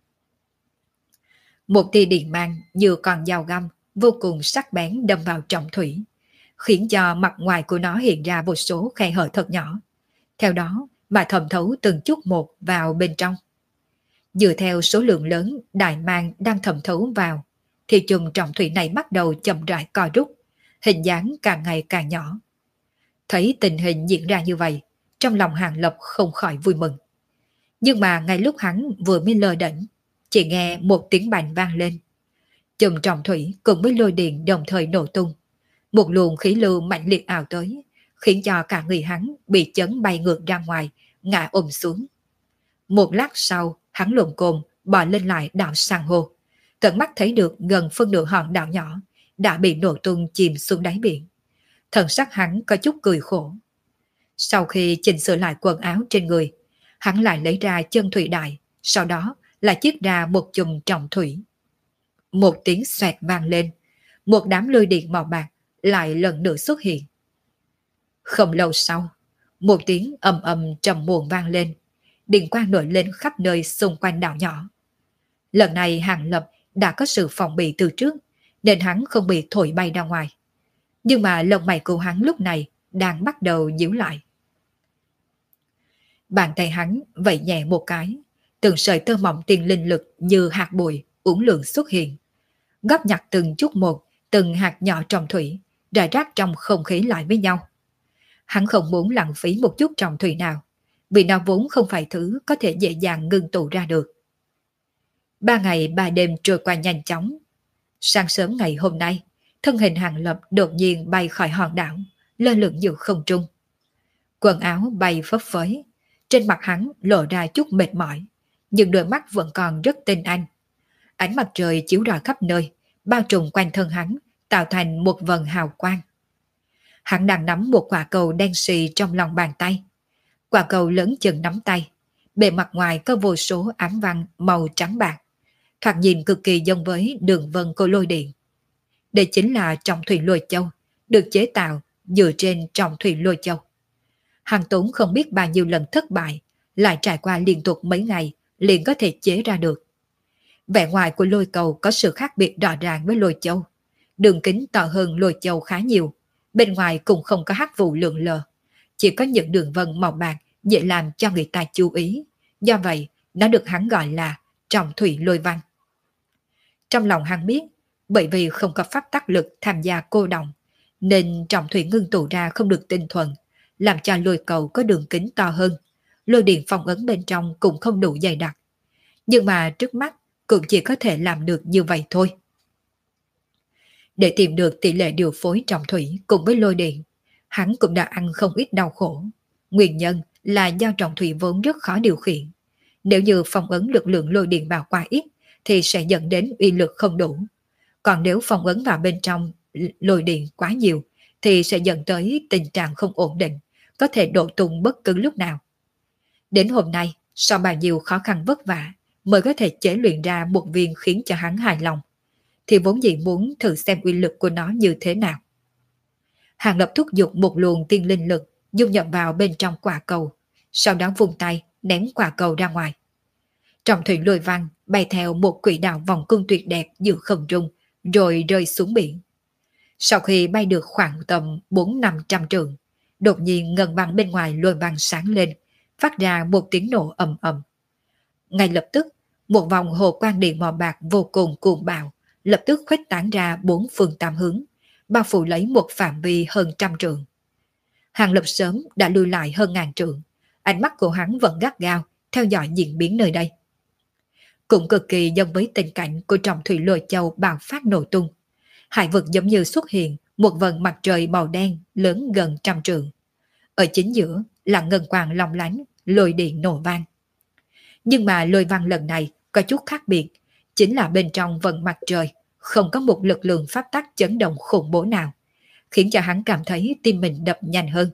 Một tia điện mang như con dao găm vô cùng sắc bén đâm vào trọng thủy, khiến cho mặt ngoài của nó hiện ra một số khe hở thật nhỏ, theo đó mà thẩm thấu từng chút một vào bên trong. Dựa theo số lượng lớn đại mang đang thẩm thấu vào, thì chùm trọng thủy này bắt đầu chậm rãi co rút, hình dáng càng ngày càng nhỏ. Thấy tình hình diễn ra như vậy, trong lòng Hàng Lập không khỏi vui mừng. Nhưng mà ngay lúc hắn vừa mới lơ đễnh, chỉ nghe một tiếng bành vang lên. Chùm trọng thủy cùng với lôi điện đồng thời nổ tung. Một luồng khí lưu mạnh liệt ảo tới, khiến cho cả người hắn bị chấn bay ngược ra ngoài, ngã ôm xuống. Một lát sau, hắn lồm cồm bò lên lại đảo san hô, tận mắt thấy được gần phân nửa hòn đảo nhỏ đã bị nổ tung chìm xuống đáy biển. Thần sắc hắn có chút cười khổ. Sau khi chỉnh sửa lại quần áo trên người, hắn lại lấy ra chân thủy đại, sau đó lại chiết ra một chùm trọng thủy. Một tiếng xoẹt vang lên, một đám lôi điện màu bạc lại lần nữa xuất hiện. Không lâu sau, một tiếng ầm ầm trầm muộn vang lên, điện quang nổi lên khắp nơi xung quanh đảo nhỏ. Lần này Hàng Lập đã có sự phòng bị từ trước, nên hắn không bị thổi bay ra ngoài. Nhưng mà lông mày của hắn lúc này đang bắt đầu nhíu lại. Bàn tay hắn vẫy nhẹ một cái, từng sợi tơ mỏng tiên linh lực như hạt bụi uốn lượn xuất hiện, góp nhặt từng chút một, từng hạt nhỏ trọng thủy rải rác trong không khí lại với nhau. Hắn không muốn lãng phí một chút trọng thủy nào, vì nó vốn không phải thứ có thể dễ dàng ngưng tụ ra được. Ba ngày ba đêm trôi qua nhanh chóng. Sáng sớm ngày hôm nay, thân hình Hàng Lập đột nhiên bay khỏi hòn đảo, lơ lửng giữa không trung. Quần áo bay phấp phới, trên mặt hắn lộ ra chút mệt mỏi, nhưng đôi mắt vẫn còn rất tinh anh. Ánh mặt trời chiếu rọi khắp nơi, bao trùm quanh thân hắn, tạo thành một vầng hào quang. Hắn đang nắm một quả cầu đen xì trong lòng bàn tay. Quả cầu lớn chừng nắm tay, bề mặt ngoài có vô số ám văn màu trắng bạc, thoạt nhìn cực kỳ giống với đường vân của lôi điện. Đây chính là trọng thủy lôi châu, được chế tạo dựa trên trọng thủy lôi châu. Hàng Tốn không biết bao nhiêu lần thất bại, lại trải qua liên tục mấy ngày liền có thể chế ra được. Vẻ ngoài của lôi cầu có sự khác biệt rõ ràng với lôi châu. Đường kính to hơn lôi châu khá nhiều, bên ngoài cũng không có hắc vụ lượn lờ, chỉ có những đường vân màu bạc dễ làm cho người ta chú ý. Do vậy, nó được hắn gọi là trọng thủy lôi văn. Trong lòng hắn biết, bởi vì không có pháp tắc lực tham gia cô động, nên trọng thủy ngưng tụ ra không được tinh thuần, làm cho lôi cầu có đường kính to hơn, lôi điện phong ấn bên trong cũng không đủ dày đặc. Nhưng mà trước mắt cũng chỉ có thể làm được như vậy thôi. Để tìm được tỷ lệ điều phối trọng thủy cùng với lôi điện, hắn cũng đã ăn không ít đau khổ. Nguyên nhân là do trọng thủy vốn rất khó điều khiển. Nếu như phong ấn lực lượng lôi điện vào quá ít thì sẽ dẫn đến uy lực không đủ. Còn nếu phong ấn vào bên trong lôi điện quá nhiều thì sẽ dẫn tới tình trạng không ổn định, có thể đổ tung bất cứ lúc nào. Đến hôm nay, sau bao nhiêu khó khăn vất vả, mới có thể chế luyện ra một viên khiến cho hắn hài lòng, thì vốn dĩ muốn thử xem uy lực của nó như thế nào. Hàng Lập thúc giục một luồng tiên linh lực dung nhập vào bên trong quả cầu, sau đó vung tay ném quả cầu ra ngoài. Trọng thủy lôi văn bay theo một quỹ đạo vòng cung tuyệt đẹp giữa không trung, rồi rơi xuống biển. Sau khi bay được khoảng tầm bốn năm trăm trượng, đột nhiên ngân băng bên ngoài lôi văn sáng lên, phát ra một tiếng nổ ầm ầm. Ngay lập tức, một vòng hồ quang điện màu bạc vô cùng cuồng bạo, lập tức khuếch tán ra bốn phương tám hướng, bao phủ lấy một phạm vi hơn trăm trượng. Hàng Lập sớm đã lui lại hơn ngàn trượng, ánh mắt của hắn vẫn gắt gao theo dõi diễn biến nơi đây. Cũng cực kỳ giống với tình cảnh của trọng thủy lôi châu bạo phát nổ tung. Hải vực giống như xuất hiện một vầng mặt trời màu đen lớn gần trăm trượng. Ở chính giữa là ngân quang long lánh, lôi điện nổ vang. Nhưng mà lôi văn lần này có chút khác biệt, chính là bên trong vầng mặt trời không có một lực lượng pháp tắc chấn động khủng bố nào, khiến cho hắn cảm thấy tim mình đập nhanh hơn.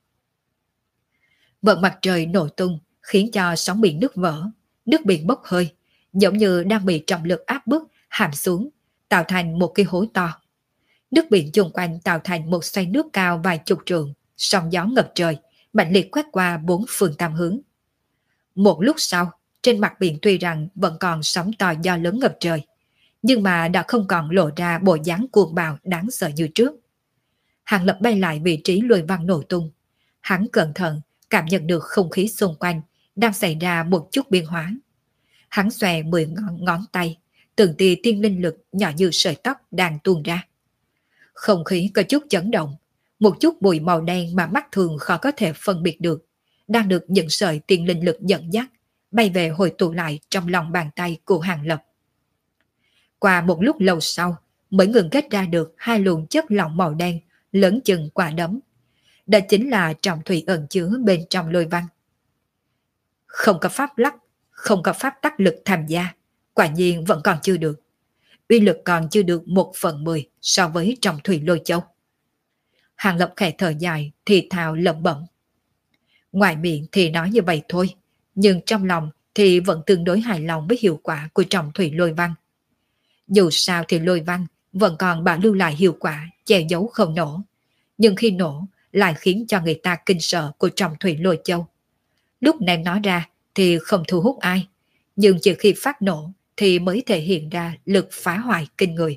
Vầng mặt trời nổ tung khiến cho sóng biển nứt vỡ, nước biển bốc hơi, giống như đang bị trọng lực áp bức hàm xuống, tạo thành một cái hố to. Nước biển chung quanh tạo thành một xoay nước cao vài chục trượng, sóng gió ngập trời, mạnh liệt quét qua bốn phương tám hướng. Một lúc sau, trên mặt biển tuy rằng vẫn còn sóng to gió lớn ngập trời, nhưng mà đã không còn lộ ra bộ dáng cuồng bạo đáng sợ như trước. Hàng Lập bay lại vị trí lôi văn nổ tung. Hắn cẩn thận cảm nhận được không khí xung quanh đang xảy ra một chút biến hóa. Hắn xòe mười ngón, ngón tay, từng tia tiên linh lực nhỏ như sợi tóc đang tuôn ra. Không khí có chút chấn động, một chút bụi màu đen mà mắt thường khó có thể phân biệt được, đang được những sợi tiên linh lực dẫn dắt, bay về hồi tụ lại trong lòng bàn tay của Hàng Lập. Qua một lúc lâu sau, mới ngừng kết ra được hai luồng chất lỏng màu đen, lớn chừng quả đấm. Đó chính là trọng thủy ẩn chứa bên trong lôi văn. Không có pháp lắc, không có pháp tắc lực tham gia, quả nhiên vẫn còn chưa được. Uy lực còn chưa được một phần mười so với trọng thủy lôi châu. Hàng Lập khẽ thở dài, thì thào lẩm bẩm. Ngoài miệng thì nói như vậy thôi, nhưng trong lòng thì vẫn tương đối hài lòng với hiệu quả của trọng thủy lôi văn. Dù sao thì lôi văn vẫn còn bảo lưu lại hiệu quả che giấu không nổ, nhưng khi nổ lại khiến cho người ta kinh sợ của trọng thủy lôi châu. Lúc ném nó ra thì không thu hút ai, nhưng chỉ khi phát nổ thì mới thể hiện ra lực phá hoại kinh người.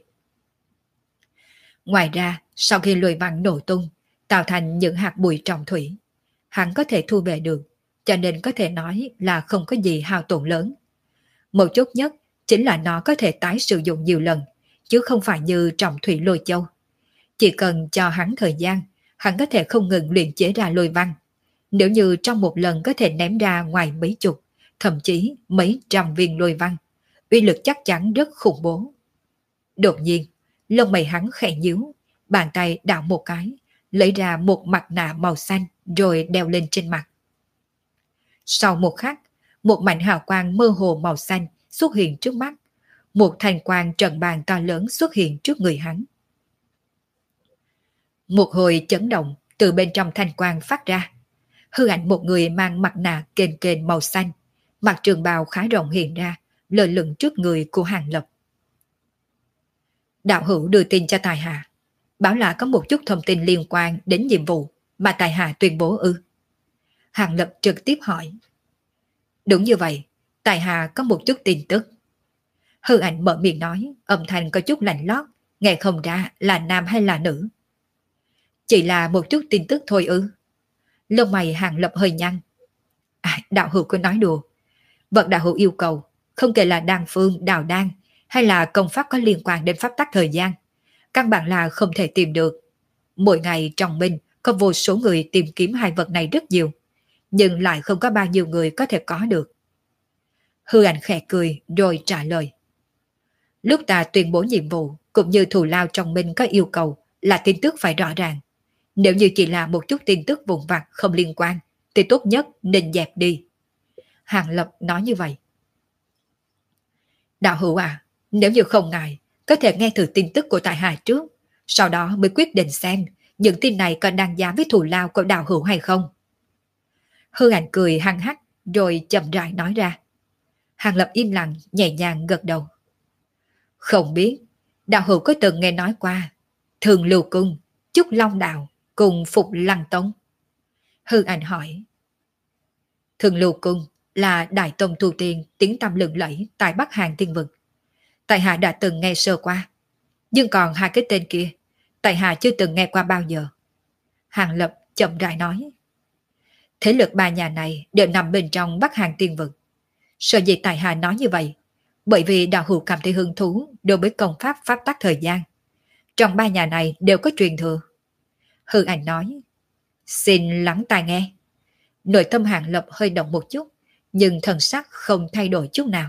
Ngoài ra, sau khi lôi văn nổ tung, tạo thành những hạt bụi trọng thủy, hắn có thể thu về được, cho nên có thể nói là không có gì hao tổn lớn. Một chút nhất chính là nó có thể tái sử dụng nhiều lần, chứ không phải như trọng thủy lôi châu. Chỉ cần cho hắn thời gian, hắn có thể không ngừng luyện chế ra lôi văn. Nếu như trong một lần có thể ném ra ngoài mấy chục, thậm chí mấy trăm viên lôi văn, uy lực chắc chắn rất khủng bố. Đột nhiên, lông mày hắn khẽ nhíu, bàn tay đảo một cái, lấy ra một mặt nạ màu xanh rồi đeo lên trên mặt. Sau một khắc, một mảnh hào quang mơ hồ màu xanh xuất hiện trước mắt, một thành quang trận bàn to lớn xuất hiện trước người hắn. Một hồi chấn động từ bên trong thanh quang phát ra, hư ảnh một người mang mặt nạ kền kền màu xanh, mặc trường bào khá rộng hiện ra, lơ lửng trước người của Hàng Lập. Đạo hữu đưa tin cho tài hạ, bảo là có một chút thông tin liên quan đến nhiệm vụ mà tài hạ tuyên bố ư? Hàng Lập trực tiếp hỏi. Đúng như vậy, tài hạ có một chút tin tức. Hư ảnh mở miệng nói, âm thanh có chút lạnh lót, nghe không ra là nam hay là nữ. Chỉ là một chút tin tức thôi ư? Lông mày Hàng Lập hơi nhăn. À, đạo hữu cứ nói đùa. Vật đạo hữu yêu cầu, không kể là đan phương, đào đan, hay là công pháp có liên quan đến pháp tắc thời gian, căn bản là không thể tìm được. Mỗi ngày trong minh có vô số người tìm kiếm hai vật này rất nhiều, nhưng lại không có bao nhiêu người có thể có được. Hư ảnh khẽ cười rồi trả lời. Lúc ta tuyên bố nhiệm vụ cũng như thù lao trong minh có yêu cầu là tin tức phải rõ ràng. Nếu như chỉ là một chút tin tức vụn vặt không liên quan thì tốt nhất nên dẹp đi. Hàng Lập nói như vậy. Đạo hữu à, nếu như không ngại, có thể nghe thử tin tức của tại hạ trước, sau đó mới quyết định xem những tin này còn đáng giá với thù lao của đạo hữu hay không. Hư ảnh cười hăng hắc rồi chậm rãi nói ra. Hàng Lập im lặng, nhẹ nhàng gật đầu. Không biết, đạo hữu có từng nghe nói qua Thường Lưu Cung, Trúc Long Đạo cùng Phục Lăng Tông? Hư Ảnh hỏi. Thường Lưu Cung là đại tông tu tiên tiếng tăm lừng lẫy tại Bắc Hàn Tiên Vực. Tại hạ đã từng nghe sơ qua, nhưng còn hai cái tên kia, tại hạ chưa từng nghe qua bao giờ. Hàng Lập chậm rãi nói. Thế lực ba nhà này đều nằm bên trong Bắc Hàn Tiên Vực. Sở dĩ tại hạ nói như vậy, bởi vì đạo hữu cảm thấy hứng thú đối với công pháp pháp tắc thời gian. Trong ba nhà này đều có truyền thừa. Hư Ảnh nói. Xin lắng tai nghe. Nội tâm Hàng Lập hơi động một chút, nhưng thần sắc không thay đổi chút nào.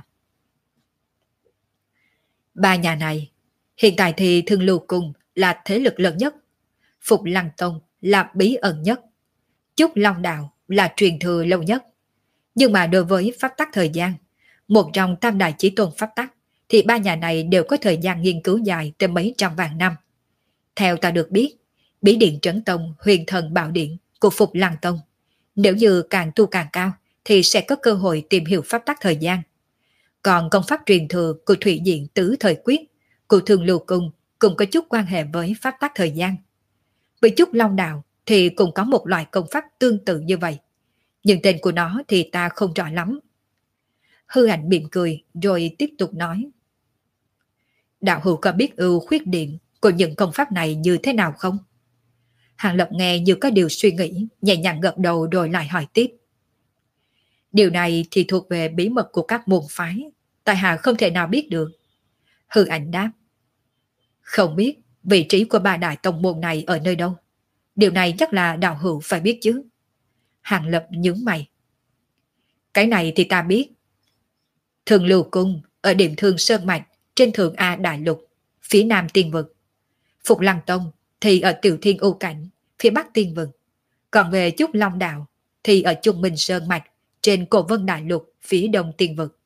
Ba nhà này, hiện tại thì Thương Lưu Cung là thế lực lớn nhất, Phục Lăng Tông là bí ẩn nhất, Trúc Long Đạo là truyền thừa lâu nhất. Nhưng mà đối với pháp tắc thời gian, một trong tam đại chí tôn pháp tắc, thì ba nhà này đều có thời gian nghiên cứu dài tới mấy trăm vạn năm. Theo ta được biết, bí điện Trấn Tông, Huyền Thần Bảo Điện của Phục Lăng Tông, nếu như càng tu càng cao thì sẽ có cơ hội tìm hiểu pháp tắc thời gian. Còn công pháp truyền thừa của Thủy Diện Tứ Thời Quyết của Thường Lưu Cung cũng có chút quan hệ với pháp tắc thời gian. Với Trúc Long Đạo thì cũng có một loại công pháp tương tự như vậy, nhưng tên của nó thì ta không rõ lắm. Hư Ảnh mỉm cười rồi tiếp tục nói. Đạo hữu có biết ưu khuyết điểm của những công pháp này như thế nào không? Hàng Lập nghe như có điều suy nghĩ, nhẹ nhàng gật đầu rồi lại hỏi tiếp. Điều này thì thuộc về bí mật của các môn phái, tại hạ không thể nào biết được. Hư Ảnh đáp. Không biết vị trí của ba đại tông môn này ở nơi đâu? Điều này chắc là đạo hữu phải biết chứ. Hàng Lập nhướng mày. Cái này thì ta biết. Thường Lưu Cung ở điểm Thương Sơn Mạch trên Thượng A Đại Lục, phía Nam Tiên Vực. Phục Lăng Tông thì ở Tiểu Thiên U Cảnh, phía Bắc Tiên Vực. Còn về Trúc Long Đạo thì ở Trung Minh Sơn Mạch trên Cổ Vân Đại Lục, phía Đông Tiên Vực.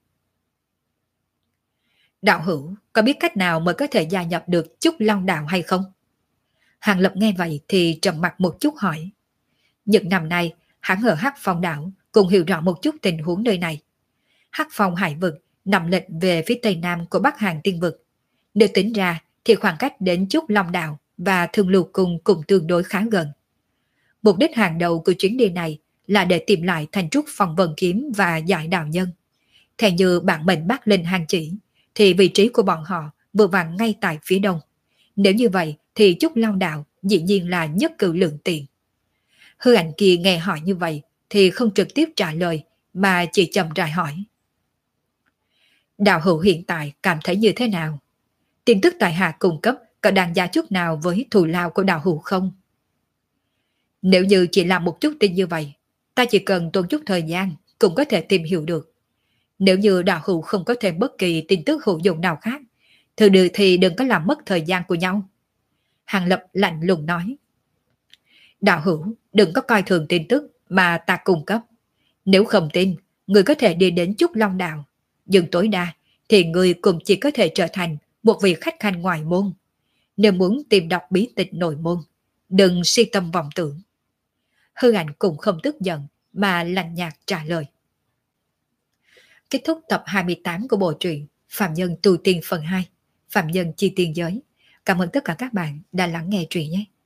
Đạo hữu có biết cách nào mới có thể gia nhập được Trúc Long Đạo hay không? Hàng Lập nghe vậy thì trầm mặt một chút hỏi. Những năm nay, hắn ở Hắc Phong Đảo cũng hiểu rõ một chút tình huống nơi này. Hắc Phong Hải Vực nằm lệch về phía tây nam của Bắc Hàn Tiên Vực. Nếu tính ra thì khoảng cách đến Trúc Long Đạo và Thương Lưu Cung cũng tương đối khá gần. Mục đích hàng đầu của chuyến đi này là để tìm lại Thanh Trúc Phong Vân Kiếm và Giải Đạo Nhân. Theo như bản mệnh Bắc Linh hàng chỉ, thì vị trí của bọn họ vừa vặn ngay tại phía đông. Nếu như vậy thì Trúc Long Đạo dĩ nhiên là nhất cử lượng tiền. Hư Ảnh kia nghe hỏi như vậy thì không trực tiếp trả lời mà chỉ chậm rãi hỏi. Đạo hữu hiện tại cảm thấy như thế nào? Tin tức tại hạ cung cấp có đáng giá chút nào với thù lao của đạo hữu không? Nếu như chỉ làm một chút tin như vậy, ta chỉ cần tốn chút thời gian cũng có thể tìm hiểu được. Nếu như đạo hữu không có thêm bất kỳ tin tức hữu dụng nào khác, thì đừng, thì đừng có làm mất thời gian của nhau. Hàng Lập lạnh lùng nói. Đạo hữu đừng có coi thường tin tức mà ta cung cấp. Nếu không tin, người có thể đi đến Trúc Long Đạo. Nhưng tối đa thì người cũng chỉ có thể trở thành một vị khách khanh ngoài môn. Nếu muốn tìm đọc bí tịch nội môn, đừng si tâm vọng tưởng. Hư Ảnh cũng không tức giận mà lạnh nhạt trả lời. Kết thúc tập hai mươi tám của bộ truyện Phạm Nhân Tu Tiên phần hai, Phạm Nhân Chi Tiên Giới. Cảm ơn tất cả các bạn đã lắng nghe truyện nhé.